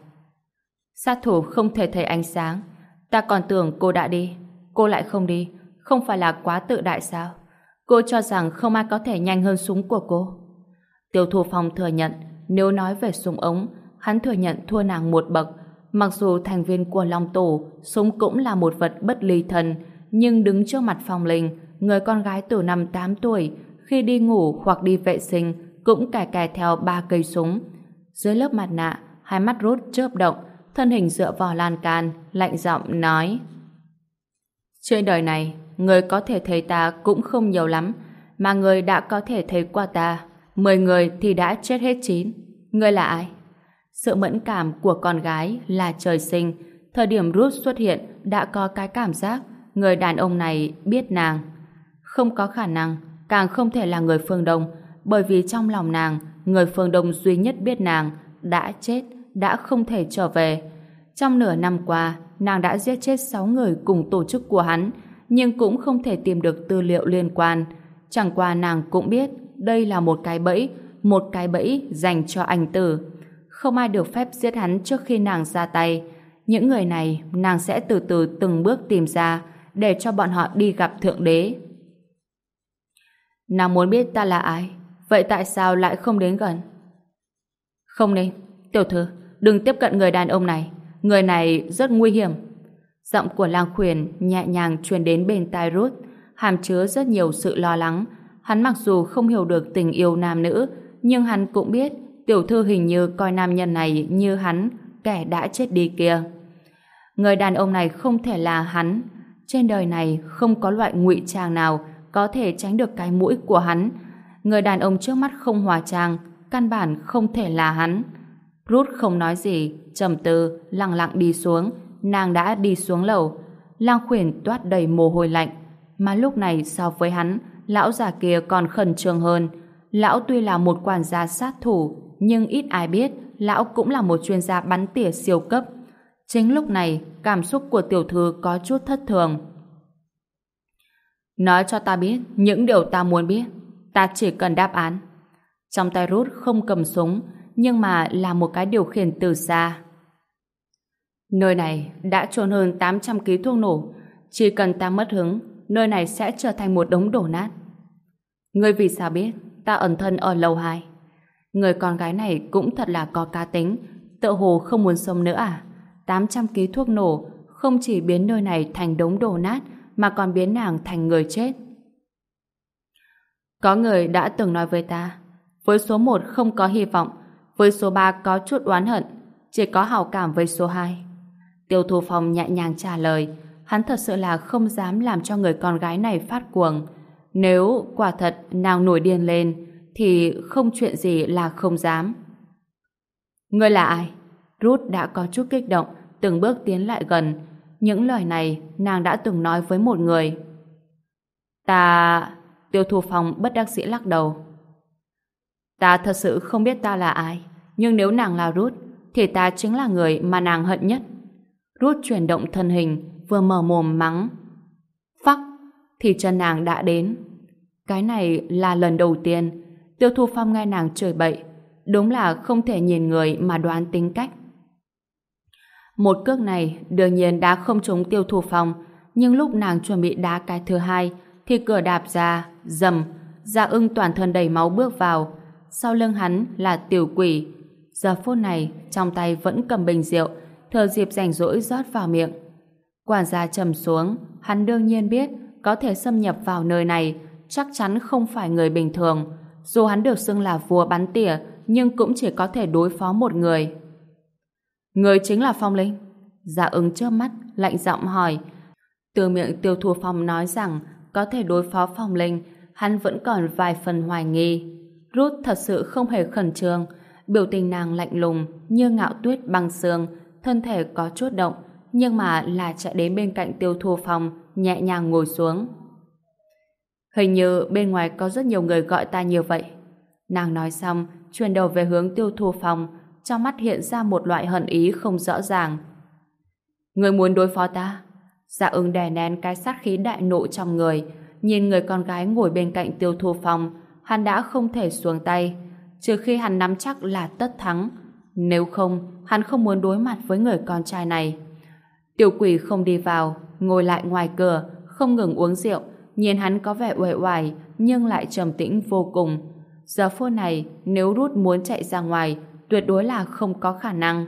Sát thủ không thể thấy ánh sáng. Ta còn tưởng cô đã đi. Cô lại không đi. Không phải là quá tự đại sao? Cô cho rằng không ai có thể nhanh hơn súng của cô. Tiêu Thu Phong thừa nhận, nếu nói về súng ống, hắn thừa nhận thua nàng một bậc. Mặc dù thành viên của Long Tổ, súng cũng là một vật bất ly thân, nhưng đứng trước mặt Phong Linh, người con gái từ năm 8 tuổi, khi đi ngủ hoặc đi vệ sinh cũng cài cài theo 3 cây súng. Dưới lớp mặt nạ, hai mắt Ruth chớp động, thân hình dựa vào lan can, lạnh giọng nói: trên đời này, người có thể thấy ta cũng không nhiều lắm, mà người đã có thể thấy qua ta, 10 người thì đã chết hết 9. Ngươi là ai? Sự mẫn cảm của con gái là trời sinh. Thời điểm Ruth xuất hiện đã có cái cảm giác người đàn ông này biết nàng. Không có khả năng, càng không thể là người phương Đông, bởi vì trong lòng nàng, người phương Đông duy nhất biết nàng đã chết, đã không thể trở về. Trong nửa năm qua, nàng đã giết chết 6 người cùng tổ chức của hắn, nhưng cũng không thể tìm được tư liệu liên quan. Chẳng qua nàng cũng biết đây là một cái bẫy dành cho anh tử. Không ai được phép giết hắn trước khi nàng ra tay. Những người này nàng sẽ từ từ từng bước tìm ra để cho bọn họ đi gặp Thượng Đế. Nàng muốn biết ta là ai, vậy tại sao lại không đến gần? Không nên, tiểu thư, đừng tiếp cận người đàn ông này. Người này rất nguy hiểm. Giọng của Lang Khuyển nhẹ nhàng truyền đến bên tai Ruth, hàm chứa rất nhiều sự lo lắng. Hắn mặc dù không hiểu được tình yêu nam nữ, nhưng hắn cũng biết tiểu thư hình như coi nam nhân này như hắn, kẻ đã chết đi kia. Người đàn ông này không thể là hắn. Trên đời này không có loại ngụy trang nào có thể tránh được cái mũi của hắn. Người đàn ông trước mắt không hóa trang, căn bản không thể là hắn. Ruth không nói gì, trầm tư, lặng lặng đi xuống. Nàng đã đi xuống lầu. Lang Khuyển toát đầy mồ hôi lạnh. Mà lúc này so với hắn, lão già kia còn khẩn trương hơn. Lão tuy là một quản gia sát thủ, nhưng ít ai biết lão cũng là một chuyên gia bắn tỉa siêu cấp. Chính lúc này, cảm xúc của tiểu thư có chút thất thường. Nói cho ta biết những điều ta muốn biết. Ta chỉ cần đáp án. Trong tay Ruth không cầm súng, nhưng mà là một cái điều khiển từ xa. Nơi này đã chôn hơn 800 ký thuốc nổ. Chỉ cần ta mất hứng, nơi này sẽ trở thành một đống đổ nát. Ngươi vì sao biết ta ẩn thân ở lầu 2? Người con gái này cũng thật là có cá tính, tựa hồ không muốn sống nữa à? 800 ký thuốc nổ không chỉ biến nơi này thành đống đổ nát, mà còn biến nàng thành người chết. Có người đã từng nói với ta, với số 1 không có hy vọng, với số 3 có chút oán hận, chỉ có hảo cảm với số 2. Tiêu Thu Phong nhẹ nhàng trả lời, hắn thật sự là không dám làm cho người con gái này phát cuồng. Nếu quả thật nàng nổi điên lên, thì không chuyện gì là không dám. Ngươi là ai? Ruth đã có chút kích động, từng bước tiến lại gần. Những lời này nàng đã từng nói với một người. Tiêu Thu Phong bất đắc dĩ lắc đầu. Ta thật sự không biết ta là ai, nhưng nếu nàng là Ruth, thì ta chính là người mà nàng hận nhất. Ruth chuyển động thân hình, vừa mở mồm mắng. Phắc, thì chân nàng đã đến. Cái này là lần đầu tiên Tiêu Thu Phong nghe nàng chửi bậy. Đúng là không thể nhìn người mà đoán tính cách. Một cước này đương nhiên đã không trúng Tiêu Thu Phong, nhưng lúc nàng chuẩn bị đá cái thứ hai thì cửa đạp ra, rầm, Dạ Ưng toàn thân đầy máu bước vào. Sau lưng hắn là Tiểu Quỷ. Giờ phút này trong tay vẫn cầm bình rượu, thừa dịp rảnh rỗi rót vào miệng. Quản gia trầm xuống, hắn đương nhiên biết có thể xâm nhập vào nơi này chắc chắn không phải người bình thường. Dù hắn được xưng là vua bắn tỉa, nhưng cũng chỉ có thể đối phó một người. Người chính là Phong Linh? Dạ Ưng chớp mắt, lạnh giọng hỏi. Từ miệng Tiêu Thu Phong nói rằng có thể đối phó Phong Linh, hắn vẫn còn vài phần hoài nghi. Ruth thật sự không hề khẩn trương, biểu tình nàng lạnh lùng như ngạo tuyết băng sương, thân thể có chút động, nhưng mà là chạy đến bên cạnh Tiêu Thu Phong, nhẹ nhàng ngồi xuống. Hình như bên ngoài có rất nhiều người gọi ta như vậy. Nàng nói xong, chuyển đầu về hướng Tiêu Thu Phong, trong mắt hiện ra một loại hận ý không rõ ràng. Người muốn đối phó ta? Dạ Ưng đè nén cái sát khí đại nộ trong người, nhìn người con gái ngồi bên cạnh Tiêu Thu Phong, hắn đã không thể xuống tay, trừ khi hắn nắm chắc là tất thắng. Nếu không, hắn không muốn đối mặt với người con trai này. Tiểu Quỷ không đi vào, ngồi lại ngoài cửa, không ngừng uống rượu, nhìn hắn có vẻ uể oải nhưng lại trầm tĩnh vô cùng. Giờ phút này, nếu Ruth muốn chạy ra ngoài, tuyệt đối là không có khả năng.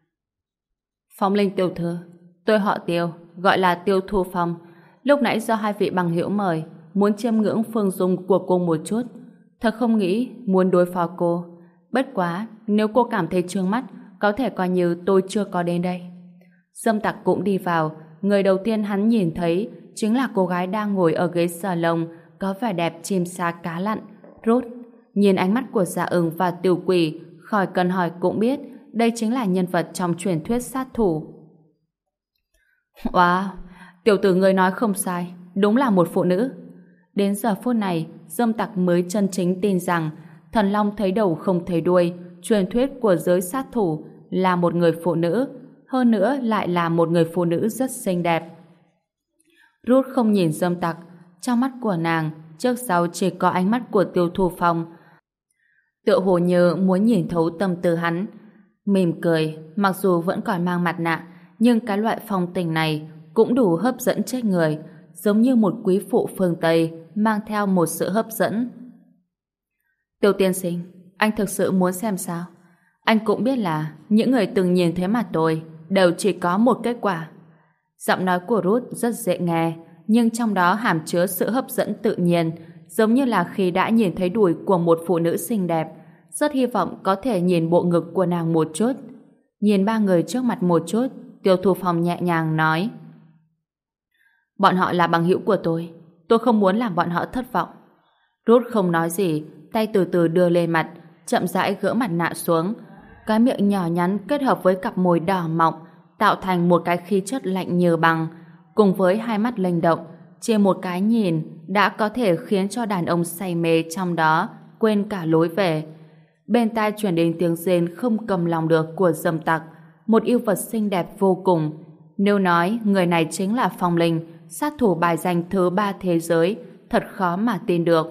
Phong Linh tiểu thư, tôi họ Tiêu, gọi là Tiêu Thu Phong. Lúc nãy do hai vị bằng hữu mời, muốn chiêm ngưỡng phương dung của cô một chút. Thật không nghĩ muốn đối phó cô. Bất quá, nếu cô cảm thấy chướng mắt, có thể coi như tôi chưa có đến đây. Dâm Tặc cũng đi vào. Người đầu tiên hắn nhìn thấy chính là cô gái đang ngồi ở ghế salon, có vẻ đẹp chim sa cá lặn. Ruth. Nhìn ánh mắt của Dạ Ưng và Tiểu Quỷ, khỏi cần hỏi cũng biết đây chính là nhân vật trong truyền thuyết sát thủ. Wow, tiểu tử người nói không sai, đúng là một phụ nữ. Đến giờ phút này, Dâm Tặc mới chân chính tin rằng Thần Long thấy đầu không thấy đuôi, truyền thuyết của giới sát thủ là một người phụ nữ, hơn nữa lại là một người phụ nữ rất xinh đẹp. Ruth không nhìn Dâm Tặc, trong mắt của nàng trước sau chỉ có ánh mắt của Tiêu Thu Phong, tựa hồ như muốn nhìn thấu tâm tư hắn. Mỉm cười, mặc dù vẫn còn mang mặt nạ, nhưng cái loại phong tình này cũng đủ hấp dẫn chết người, giống như một quý phụ phương Tây mang theo một sự hấp dẫn. Tiêu tiên sinh, anh thực sự muốn xem sao? Anh cũng biết là những người từng nhìn thấy mặt tôi đều chỉ có một kết quả. Giọng nói của Ruth rất dễ nghe, nhưng trong đó hàm chứa sự hấp dẫn tự nhiên, giống như là khi đã nhìn thấy đùi của một phụ nữ xinh đẹp, rất hy vọng có thể nhìn bộ ngực của nàng một chút. Nhìn ba người trước mặt một chút, Tiêu Thu Phong nhẹ nhàng nói: bọn họ là bằng hữu của tôi không muốn làm bọn họ thất vọng. Ruth không nói gì, tay từ từ đưa lên mặt, chậm rãi gỡ mặt nạ xuống. Cái miệng nhỏ nhắn kết hợp với cặp môi đỏ mọng tạo thành một cái khí chất lạnh như băng, cùng với hai mắt linh động, chỉ một cái nhìn đã có thể khiến cho đàn ông say mê trong đó quên cả lối về. Bên tai truyền đến tiếng rên không cầm lòng được của Dâm Tặc, một yêu vật xinh đẹp vô cùng. Nếu nói người này chính là Phong Linh, sát thủ bài danh thứ 3 thế giới, thật khó mà tin được.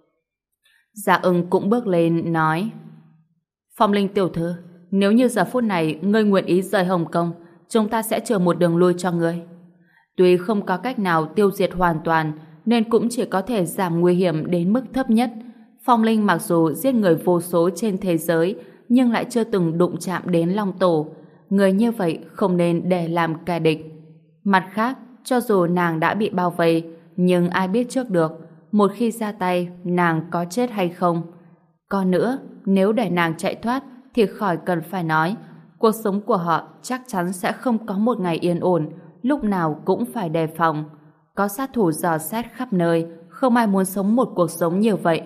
Dạ Ưng cũng bước lên nói: Phong Linh tiểu thư, nếu như giờ phút này ngươi nguyện ý rời Hồng Kông, chúng ta sẽ chờ một đường lui cho ngươi. Tuy không có cách nào tiêu diệt hoàn toàn, nên cũng chỉ có thể giảm nguy hiểm đến mức thấp nhất. Phong Linh mặc dù giết người vô số trên thế giới, nhưng lại chưa từng đụng chạm đến Long Tổ. Người như vậy không nên để làm kẻ địch. Mặt khác, cho dù nàng đã bị bao vây, nhưng ai biết trước được, một khi ra tay, nàng có chết hay không. Còn nữa, nếu để nàng chạy thoát, thì khỏi cần phải nói, cuộc sống của họ chắc chắn sẽ không có một ngày yên ổn, lúc nào cũng phải đề phòng. Có sát thủ dò xét khắp nơi, không ai muốn sống một cuộc sống như vậy.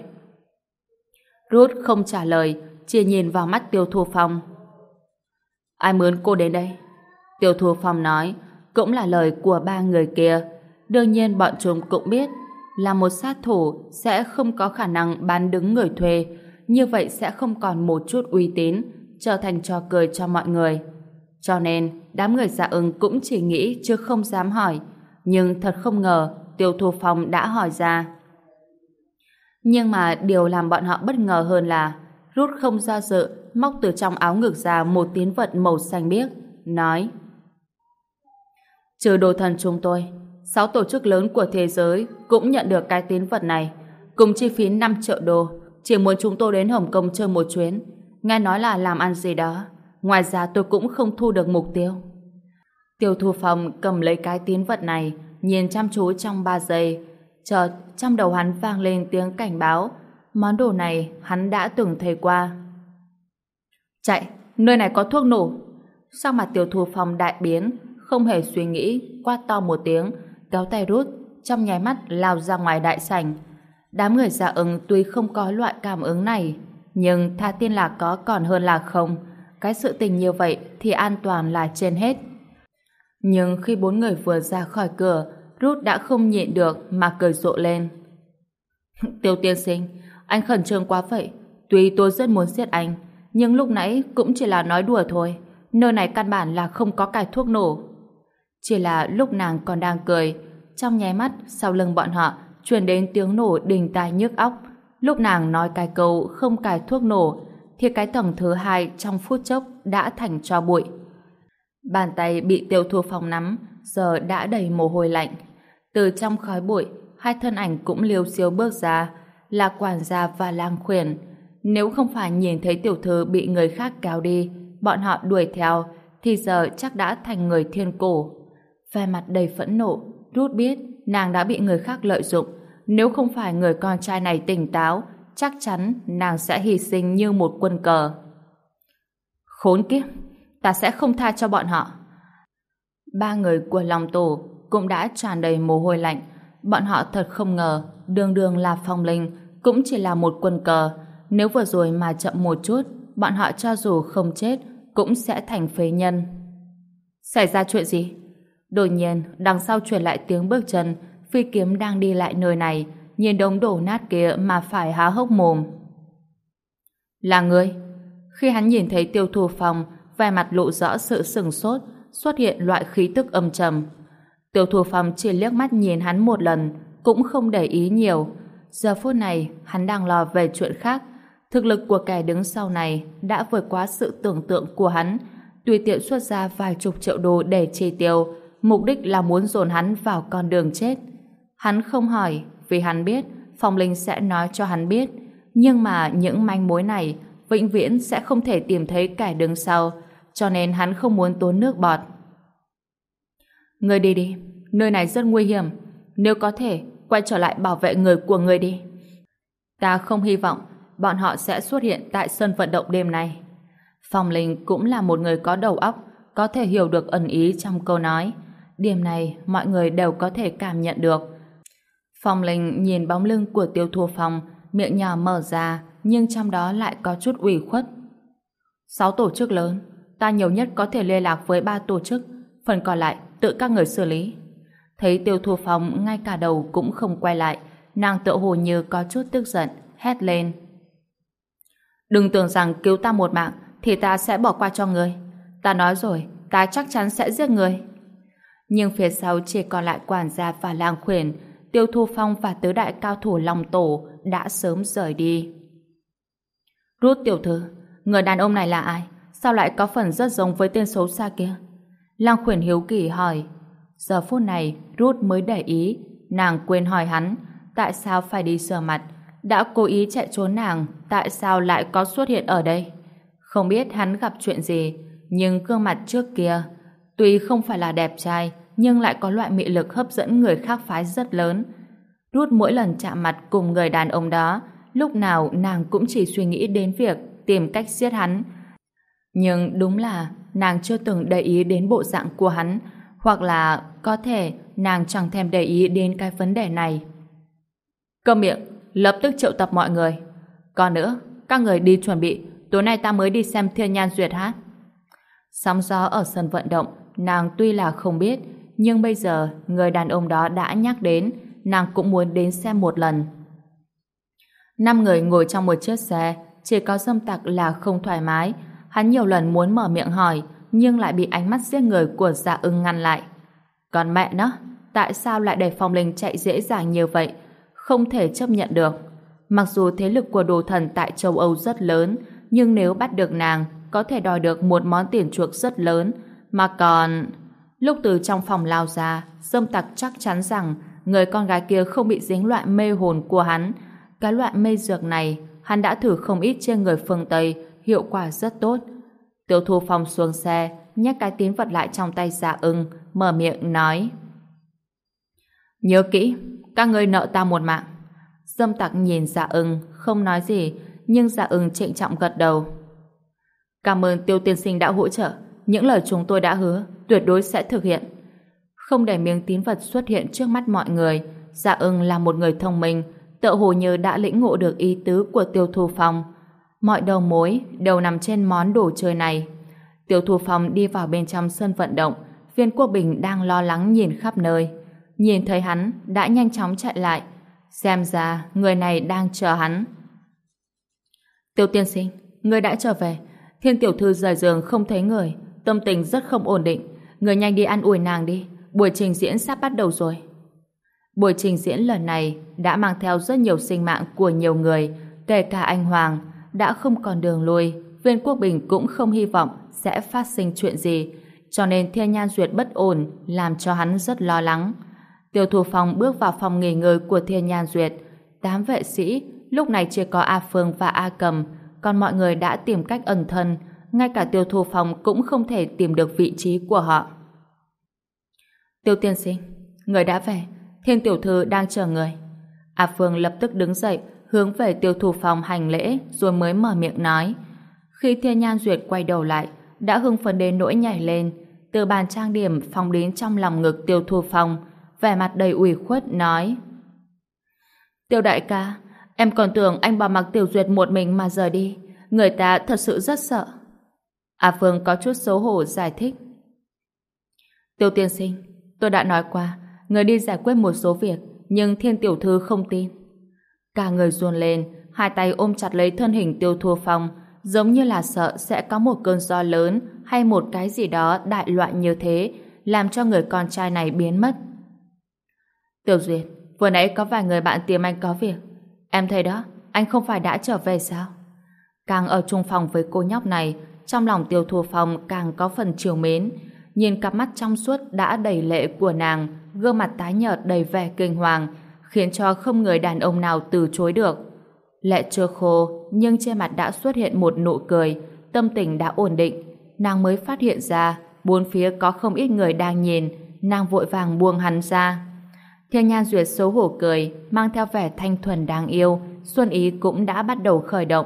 Ruth không trả lời, chỉ nhìn vào mắt Tiêu Thu Phong. Ai mướn cô đến đây? Tiêu Thu Phong nói, cũng là lời của ba người kia. Đương nhiên bọn chúng cũng biết là một sát thủ sẽ không có khả năng bán đứng người thuê, như vậy sẽ không còn một chút uy tín, trở thành trò cười cho mọi người. Cho nên, đám người Dạ Ưng cũng chỉ nghĩ chứ không dám hỏi. Nhưng thật không ngờ, Tiêu Thu Phong đã hỏi ra. Nhưng mà điều làm bọn họ bất ngờ hơn là Ruth không do dự, móc từ trong áo ngực ra một tín vật màu xanh biếc, nói: trừ đồ thần chúng tôi, 6 tổ chức lớn của thế giới cũng nhận được cái tín vật này, cùng chi phí 5 triệu đô, chỉ muốn chúng tôi đến Hồng Kông chơi một chuyến, nghe nói là làm ăn gì đó. Ngoài ra tôi cũng không thu được mục tiêu. Tiêu Thu Phong cầm lấy cái tín vật này, nhìn chăm chú trong 3 giây. Chợt trong đầu hắn vang lên tiếng cảnh báo. Món đồ này hắn đã từng thấy qua. Chạy, nơi này có thuốc nổ. Sắc mặt Tiêu Thu Phong đại biến, không hề suy nghĩ, quát to một tiếng, kéo tay Ruth, trong nháy mắt lao ra ngoài đại sảnh. Đám người Dạ Ưng tuy không có loại cảm ứng này, nhưng thà tin là có còn hơn là không. Cái sự tình như vậy thì an toàn là trên hết. Nhưng khi 4 người vừa ra khỏi cửa, Ruth đã không nhịn được mà cười rộ lên. Tiêu tiên sinh, anh khẩn trương quá vậy. Tuy tôi rất muốn giết anh, nhưng lúc nãy cũng chỉ là nói đùa thôi. Nơi này căn bản là không có cài thuốc nổ. Chỉ là lúc nàng còn đang cười, trong nháy mắt sau lưng bọn họ truyền đến tiếng nổ đình tai nhức óc. Lúc nàng nói cái câu không cài thuốc nổ, thì cái tầng thứ 2 trong phút chốc đã thành tro bụi. Bàn tay bị Tiêu Thu Phong nắm giờ đã đầy mồ hôi lạnh. Từ trong khói bụi, hai thân ảnh cũng liều xiêu bước ra, là quản gia và lang khuyển. Nếu không phải nhìn thấy tiểu thư bị người khác kéo đi, bọn họ đuổi theo, thì giờ chắc đã thành người thiên cổ. Vẻ mặt đầy phẫn nộ, Ruth biết nàng đã bị người khác lợi dụng, Nếu không phải người con trai này tỉnh táo, chắc chắn nàng sẽ hy sinh như một quân cờ. Khốn kiếp, ta sẽ không tha cho bọn họ. Ba người của Long Tổ cũng đã tràn đầy mồ hôi lạnh. Bọn họ thật không ngờ đường đường là Phong Linh cũng chỉ là một quân cờ. Nếu vừa rồi mà chậm một chút, bọn họ cho dù không chết cũng sẽ thành phế nhân. Xảy ra chuyện gì? Đột nhiên đằng sau truyền lại tiếng bước chân. Phi Kiếm đang đi lại nơi này, nhìn đống đổ nát kia mà phải há hốc mồm. Là ngươi? Khi hắn nhìn thấy Tiêu Thu Phong, vẻ mặt lộ rõ sự sửng sốt, xuất hiện loại khí tức âm trầm. Tiêu Thu Phong chỉ liếc mắt nhìn hắn một lần, cũng không để ý nhiều. Giờ phút này, hắn đang lo về chuyện khác. Thực lực của kẻ đứng sau này đã vượt quá sự tưởng tượng của hắn. Tùy tiện xuất ra vài chục triệu đô để chi tiêu, mục đích là muốn dồn hắn vào con đường chết. Hắn không hỏi, vì hắn biết Phong Linh sẽ nói cho hắn biết. Nhưng mà những manh mối này vĩnh viễn sẽ không thể tìm thấy kẻ đứng sau, cho nên hắn không muốn tốn nước bọt. Ngươi đi đi, nơi này rất nguy hiểm. Nếu có thể, quay trở lại bảo vệ người của ngươi đi. Ta không hy vọng bọn họ sẽ xuất hiện tại sân vận động đêm nay. Phong Linh cũng là một người có đầu óc, có thể hiểu được ẩn ý trong câu nói. Điểm này mọi người đều có thể cảm nhận được. Phong Linh nhìn bóng lưng của Tiêu Thu Phong, miệng nhỏ mở ra, nhưng trong đó lại có chút ủy khuất. 6 tổ chức lớn, ta nhiều nhất có thể liên lạc với 3 tổ chức, phần còn lại tự các người xử lý. Thấy Tiêu Thu Phong ngay cả đầu cũng không quay lại, nàng tựa hồ như có chút tức giận, hét lên. Đừng tưởng rằng cứu ta một mạng thì ta sẽ bỏ qua cho người. Ta nói rồi, ta chắc chắn sẽ giết người. Nhưng phía sau chỉ còn lại quản gia và lang khuyển. Tiêu Thu Phong và tứ đại cao thủ Long Tổ đã sớm rời đi. Rút tiểu thư, người đàn ông này là ai? Sao lại có phần rất giống với tên xấu xa kia? Lang khuyển hiếu kỳ hỏi. Giờ phút này Rút mới để ý, nàng quên hỏi hắn tại sao phải đi sửa mặt. Đã cố ý chạy trốn nàng, tại sao lại có xuất hiện ở đây? Không biết hắn gặp chuyện gì, nhưng gương mặt trước kia tuy không phải là đẹp trai, nhưng lại có loại mị lực hấp dẫn người khác phái rất lớn. Rút mỗi lần chạm mặt cùng người đàn ông đó, lúc nào nàng cũng chỉ suy nghĩ đến việc tìm cách giết hắn. Nhưng đúng là nàng chưa từng để ý đến bộ dạng của hắn, hoặc là có thể nàng chẳng thèm để ý đến cái vấn đề này. Câm miệng, lập tức triệu tập mọi người. Còn nữa, các người đi chuẩn bị, tối nay ta mới đi xem Thiên Nhan Duyệt hát. Sóng gió ở sân vận động, nàng tuy là không biết, nhưng bây giờ người đàn ông đó đã nhắc đến, nàng cũng muốn đến xem một lần. 5 người ngồi trong một chiếc xe, chỉ có Dâm Tặc là không thoải mái. Hắn nhiều lần muốn mở miệng hỏi, nhưng lại bị ánh mắt giết người của Dạ Ưng ngăn lại. Còn mẹ nó, tại sao lại để Phong Linh chạy dễ dàng như vậy? Không thể chấp nhận được. Mặc dù thế lực của đồ thần tại châu Âu rất lớn, nhưng nếu bắt được nàng, có thể đòi được một món tiền chuộc rất lớn. Mà còn... Lúc từ trong phòng lao ra, Dâm Tặc chắc chắn rằng người con gái kia không bị dính loại mê hồn của hắn. Cái loại mê dược này, hắn đã thử không ít trên người phương Tây, hiệu quả rất tốt. Tiêu Thu Phong xuống xe, nhét cái tín vật lại trong tay Dạ Ưng, mở miệng nói. Nhớ kỹ, các ngươi nợ ta một mạng. Dâm Tặc nhìn Dạ Ưng, không nói gì, nhưng Dạ Ưng trịnh trọng gật đầu. Cảm ơn Tiêu tiên sinh đã hỗ trợ, những lời chúng tôi đã hứa, tuyệt đối sẽ thực hiện. Không để miếng tín vật xuất hiện trước mắt mọi người, Dạ Ưng là một người thông minh, tựa hồ như đã lĩnh ngộ được ý tứ của Tiêu Thu Phong. Mọi đầu mối đều nằm trên món đồ chơi này. Tiêu Thu Phong đi vào bên trong sân vận động, Viên Quốc Bình đang lo lắng nhìn khắp nơi. Nhìn thấy hắn, đã nhanh chóng chạy lại. Xem ra, người này đang chờ hắn. Tiêu tiên sinh, người đã trở về. Thiên tiểu thư rời giường không thấy người, tâm tình rất không ổn định. Người nhanh đi an ủi nàng đi, buổi trình diễn sắp bắt đầu rồi. Buổi trình diễn lần này đã mang theo rất nhiều sinh mạng của nhiều người, kể cả anh Hoàng. Đã không còn đường lui, Viên Quốc Bình cũng không hy vọng sẽ phát sinh chuyện gì, cho nên Thiên Nhan Duyệt bất ổn làm cho hắn rất lo lắng. Tiêu Thu Phong bước vào phòng nghỉ ngơi của Thiên Nhan Duyệt. 8 vệ sĩ, lúc này chỉ có A Phương và A Cầm, còn mọi người đã tìm cách ẩn thân, ngay cả Tiêu Thu Phong cũng không thể tìm được vị trí của họ. Tiêu tiên sinh, người đã về, Thiên tiểu thư đang chờ người. A Phương lập tức đứng dậy, hướng về Tiêu Thu Phong hành lễ rồi mới mở miệng nói. Khi Thiên Nhan Duyệt quay đầu lại, đã hưng phấn đến nỗi nhảy lên, từ bàn trang điểm phóng đến trong lòng ngực Tiêu Thu Phong, vẻ mặt đầy ủy khuất nói: Tiêu đại ca, em còn tưởng anh bỏ mặc Tiểu Duyệt một mình mà rời đi, người ta thật sự rất sợ. A Phương có chút xấu hổ giải thích: Tiêu tiên sinh, tôi đã nói qua, người đi giải quyết một số việc, nhưng Thiên tiểu thư không tin. Cả người run lên, hai tay ôm chặt lấy thân hình Tiêu Thu Phong, giống như là sợ sẽ có một cơn gió lớn hay một cái gì đó đại loạn như thế, làm cho người con trai này biến mất. Tiểu Duyệt, vừa nãy có vài người bạn tìm anh có việc. Em thấy đó, anh không phải đã trở về sao? Càng ở chung phòng với cô nhóc này, trong lòng Tiêu Thu Phong càng có phần trìu mến. Nhìn cặp mắt trong suốt đã đầy lệ của nàng, gương mặt tái nhợt đầy vẻ kinh hoàng, khiến cho không người đàn ông nào từ chối được. Lệ chưa khô, nhưng trên mặt đã xuất hiện một nụ cười, tâm tình đã ổn định. Nàng mới phát hiện ra, bốn phía có không ít người đang nhìn, nàng vội vàng buông hắn ra. Thiên Nhan Duyệt xấu hổ cười, mang theo vẻ thanh thuần đáng yêu, xuân ý cũng đã bắt đầu khởi động.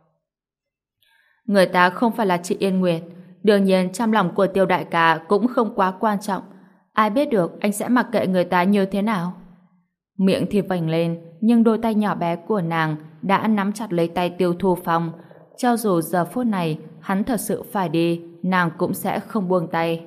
Người ta không phải là chị Yên Nguyệt, đương nhiên trong lòng của Tiêu đại ca cũng không quá quan trọng. Ai biết được anh sẽ mặc kệ người ta như thế nào? Miệng thì vành lên, nhưng đôi tay nhỏ bé của nàng đã nắm chặt lấy tay Tiêu Thu Phong. Cho dù giờ phút này hắn thật sự phải đi, nàng cũng sẽ không buông tay.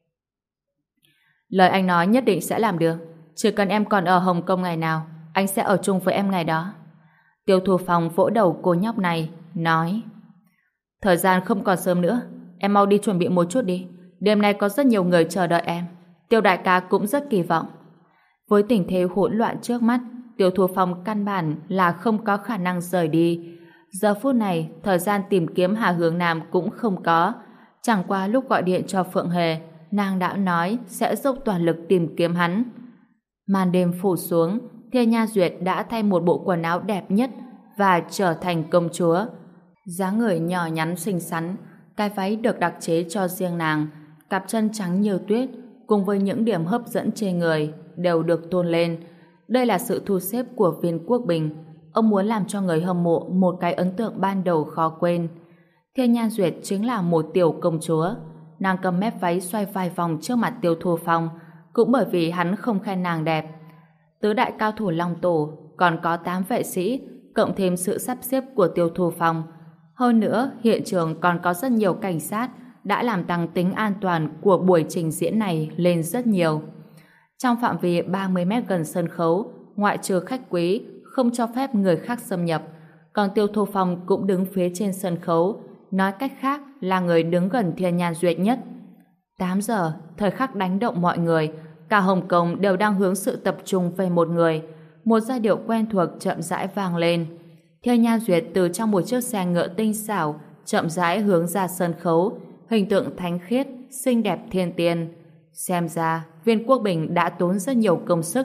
Lời anh nói nhất định sẽ làm được. Chỉ cần em còn ở Hồng Kông ngày nào, anh sẽ ở chung với em ngày đó. Tiêu Thu Phong vỗ đầu cô nhóc này, nói: Thời gian không còn sớm nữa, em mau đi chuẩn bị một chút đi. Đêm nay có rất nhiều người chờ đợi em. Tiêu đại ca cũng rất kỳ vọng. Với tình thế hỗn loạn trước mắt, Tiêu Thu Phong căn bản là không có khả năng rời đi. Giờ phút này, thời gian tìm kiếm Hà Hướng Nam cũng không có. Chẳng qua lúc gọi điện cho Phượng Hề, nàng đã nói sẽ dốc toàn lực tìm kiếm hắn. Màn đêm phủ xuống, Thiên Nha Duyệt đã thay một bộ quần áo đẹp nhất và trở thành công chúa. Dáng người nhỏ nhắn xinh xắn, cái váy được đặc chế cho riêng nàng, cặp chân trắng như tuyết cùng với những điểm hấp dẫn trên người đều được tôn lên. Đây là sự thu xếp của Viên Quốc Bình. Ông muốn làm cho người hâm mộ một cái ấn tượng ban đầu khó quên. Thiên Nhan Duyệt chính là một tiểu công chúa. Nàng cầm mép váy xoay vài vòng trước mặt Tiêu Thu Phong, cũng bởi vì hắn không khen nàng đẹp. Tứ đại cao thủ Long Tổ, còn có 8 vệ sĩ, cộng thêm sự sắp xếp của Tiêu Thu Phong. Hơn nữa, hiện trường còn có rất nhiều cảnh sát đã làm tăng tính an toàn của buổi trình diễn này lên rất nhiều. Trong phạm vi 30 mét gần sân khấu, ngoại trừ khách quý, không cho phép người khác xâm nhập. Còn Tiêu Thu Phong cũng đứng phía trên sân khấu, nói cách khác là người đứng gần Thiên Nhan Duyệt nhất. 8 giờ, thời khắc đánh động mọi người, cả Hồng Kông đều đang hướng sự tập trung về một người. Một giai điệu quen thuộc chậm rãi vang lên. Thiên Nhan Duyệt từ trong một chiếc xe ngựa tinh xảo chậm rãi hướng ra sân khấu, hình tượng thánh khiết, xinh đẹp thiên tiên. Xem ra, Viên Quốc Bình đã tốn rất nhiều công sức.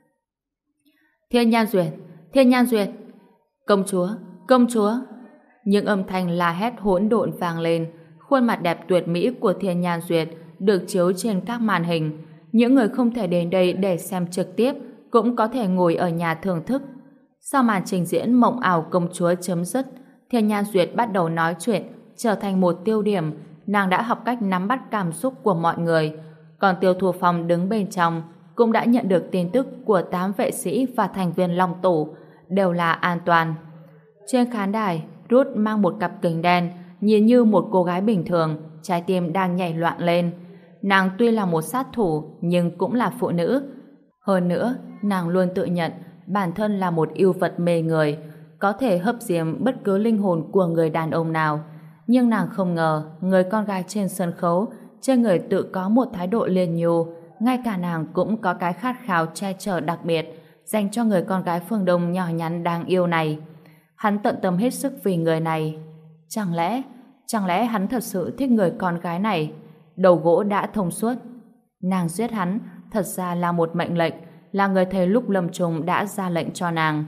Thiên Nhan Duyệt, Thiên Nhan Duyệt, công chúa, công chúa. Những âm thanh la hét hỗn độn vang lên. Khuôn mặt đẹp tuyệt mỹ của Thiên Nhan Duyệt được chiếu trên các màn hình. Những người không thể đến đây để xem trực tiếp cũng có thể ngồi ở nhà thưởng thức. Sau màn trình diễn mộng ảo công chúa chấm dứt, Thiên Nhan Duyệt bắt đầu nói chuyện, trở thành một tiêu điểm. Nàng đã học cách nắm bắt cảm xúc của mọi người. Còn Tiêu Thu Phong đứng bên trong cũng đã nhận được tin tức của 8 vệ sĩ và thành viên Long Tổ đều là an toàn. Trên khán đài, Ruth mang một cặp kính đen, nhìn như một cô gái bình thường, trái tim đang nhảy loạn lên. Nàng tuy là một sát thủ nhưng cũng là phụ nữ. Hơn nữa, nàng luôn tự nhận bản thân là một yêu vật mê người, có thể hấp diêm bất cứ linh hồn của người đàn ông nào. Nhưng nàng không ngờ người con gái trên sân khấu, trên người tự có một thái độ liền nhu, ngay cả nàng cũng có cái khát khao che chở đặc biệt dành cho người con gái phương Đông nhỏ nhắn đáng yêu này. Hắn tận tâm hết sức vì người này. Chẳng lẽ hắn thật sự thích người con gái này? Đầu gỗ đã thông suốt. Nàng giết hắn thật ra là một mệnh lệnh, là người thầy lúc lâm chung đã ra lệnh cho nàng.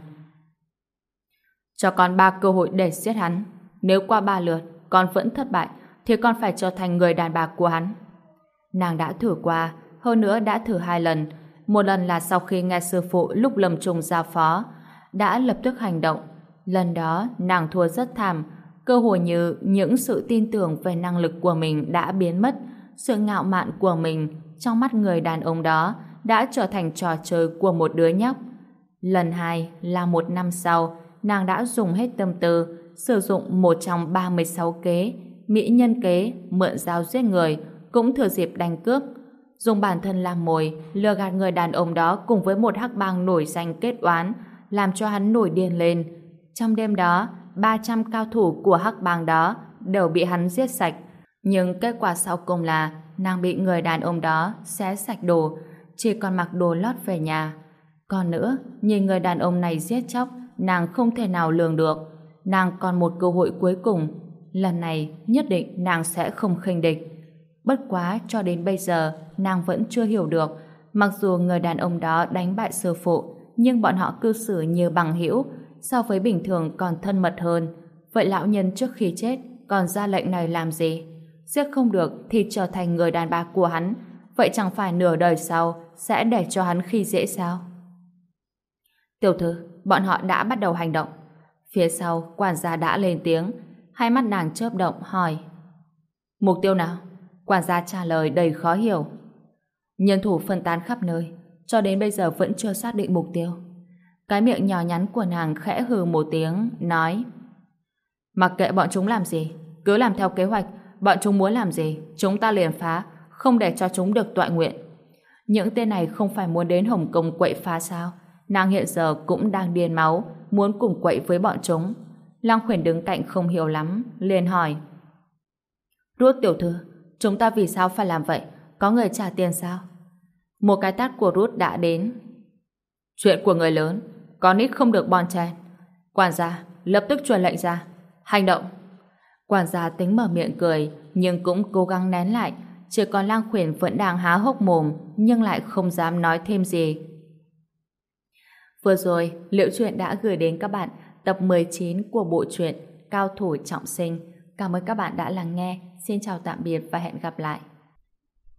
Cho con 3 cơ hội để giết hắn. Nếu qua 3 lượt con vẫn thất bại thì con phải trở thành người đàn bà của hắn. Nàng đã thử qua, hơn nữa đã thử 2 lần. Một lần là sau khi nghe sư phụ lúc lâm chung giao phó, đã lập tức hành động. Lần đó nàng thua rất thảm, cơ hồ như những sự tin tưởng về năng lực của mình đã biến mất, sự ngạo mạn của mình trong mắt người đàn ông đó đã trở thành trò chơi của một đứa nhóc. Lần hai là 1 năm sau, nàng đã dùng hết tâm tư, sử dụng một trong 36 kế, mỹ nhân kế, mượn dao giết người, cũng thừa dịp đánh cướp, dùng bản thân làm mồi, lừa gạt người đàn ông đó cùng với một hắc bang nổi danh kết oán, làm cho hắn nổi điên lên. Trong đêm đó, 300 cao thủ của hắc bang đó đều bị hắn giết sạch. Nhưng kết quả sau cùng là nàng bị người đàn ông đó xé sạch đồ, chỉ còn mặc đồ lót về nhà. Còn nữa, nhìn người đàn ông này giết chóc, nàng không thể nào lường được. Nàng còn một cơ hội cuối cùng. Lần này, nhất định nàng sẽ không khinh địch. Bất quá, cho đến bây giờ, nàng vẫn chưa hiểu được. Mặc dù người đàn ông đó đánh bại sư phụ, nhưng bọn họ cư xử như bằng hữu, so với bình thường còn thân mật hơn. Vậy lão nhân trước khi chết còn ra lệnh này làm gì? Giết không được thì trở thành người đàn bà của hắn. Vậy chẳng phải nửa đời sau sẽ để cho hắn khi dễ sao? Tiểu thư, bọn họ đã bắt đầu hành động. Phía sau, quản gia đã lên tiếng. Hai mắt nàng chớp động hỏi: mục tiêu nào? Quản gia trả lời đầy khó hiểu: nhân thủ phân tán khắp nơi, cho đến bây giờ vẫn chưa xác định mục tiêu. Cái miệng nhỏ nhắn của nàng khẽ hừ một tiếng, nói: mặc kệ bọn chúng làm gì, cứ làm theo kế hoạch. Bọn chúng muốn làm gì, chúng ta liền phá, không để cho chúng được tọa nguyện. Những tên này không phải muốn đến Hồng Kông quậy phá sao? Nàng hiện giờ cũng đang điên máu, muốn cùng quậy với bọn chúng. Lăng Khuyển đứng cạnh không hiểu lắm, liền hỏi: Rút tiểu thư, chúng ta vì sao phải làm vậy? Có người trả tiền sao? Một cái tát của Rút đã đến. Chuyện của người lớn, con nít không được bon chen. Quản gia, lập tức truyền lệnh ra. Hành động! Quản gia tính mở miệng cười, nhưng cũng cố gắng nén lại. Chỉ còn Lăng Khuyển vẫn đang há hốc mồm, nhưng lại không dám nói thêm gì. Vừa rồi, Liễu Chuyện đã gửi đến các bạn tập 19 của bộ truyện Cao thủ trọng sinh. Cảm ơn các bạn đã lắng nghe. Xin chào tạm biệt và hẹn gặp lại.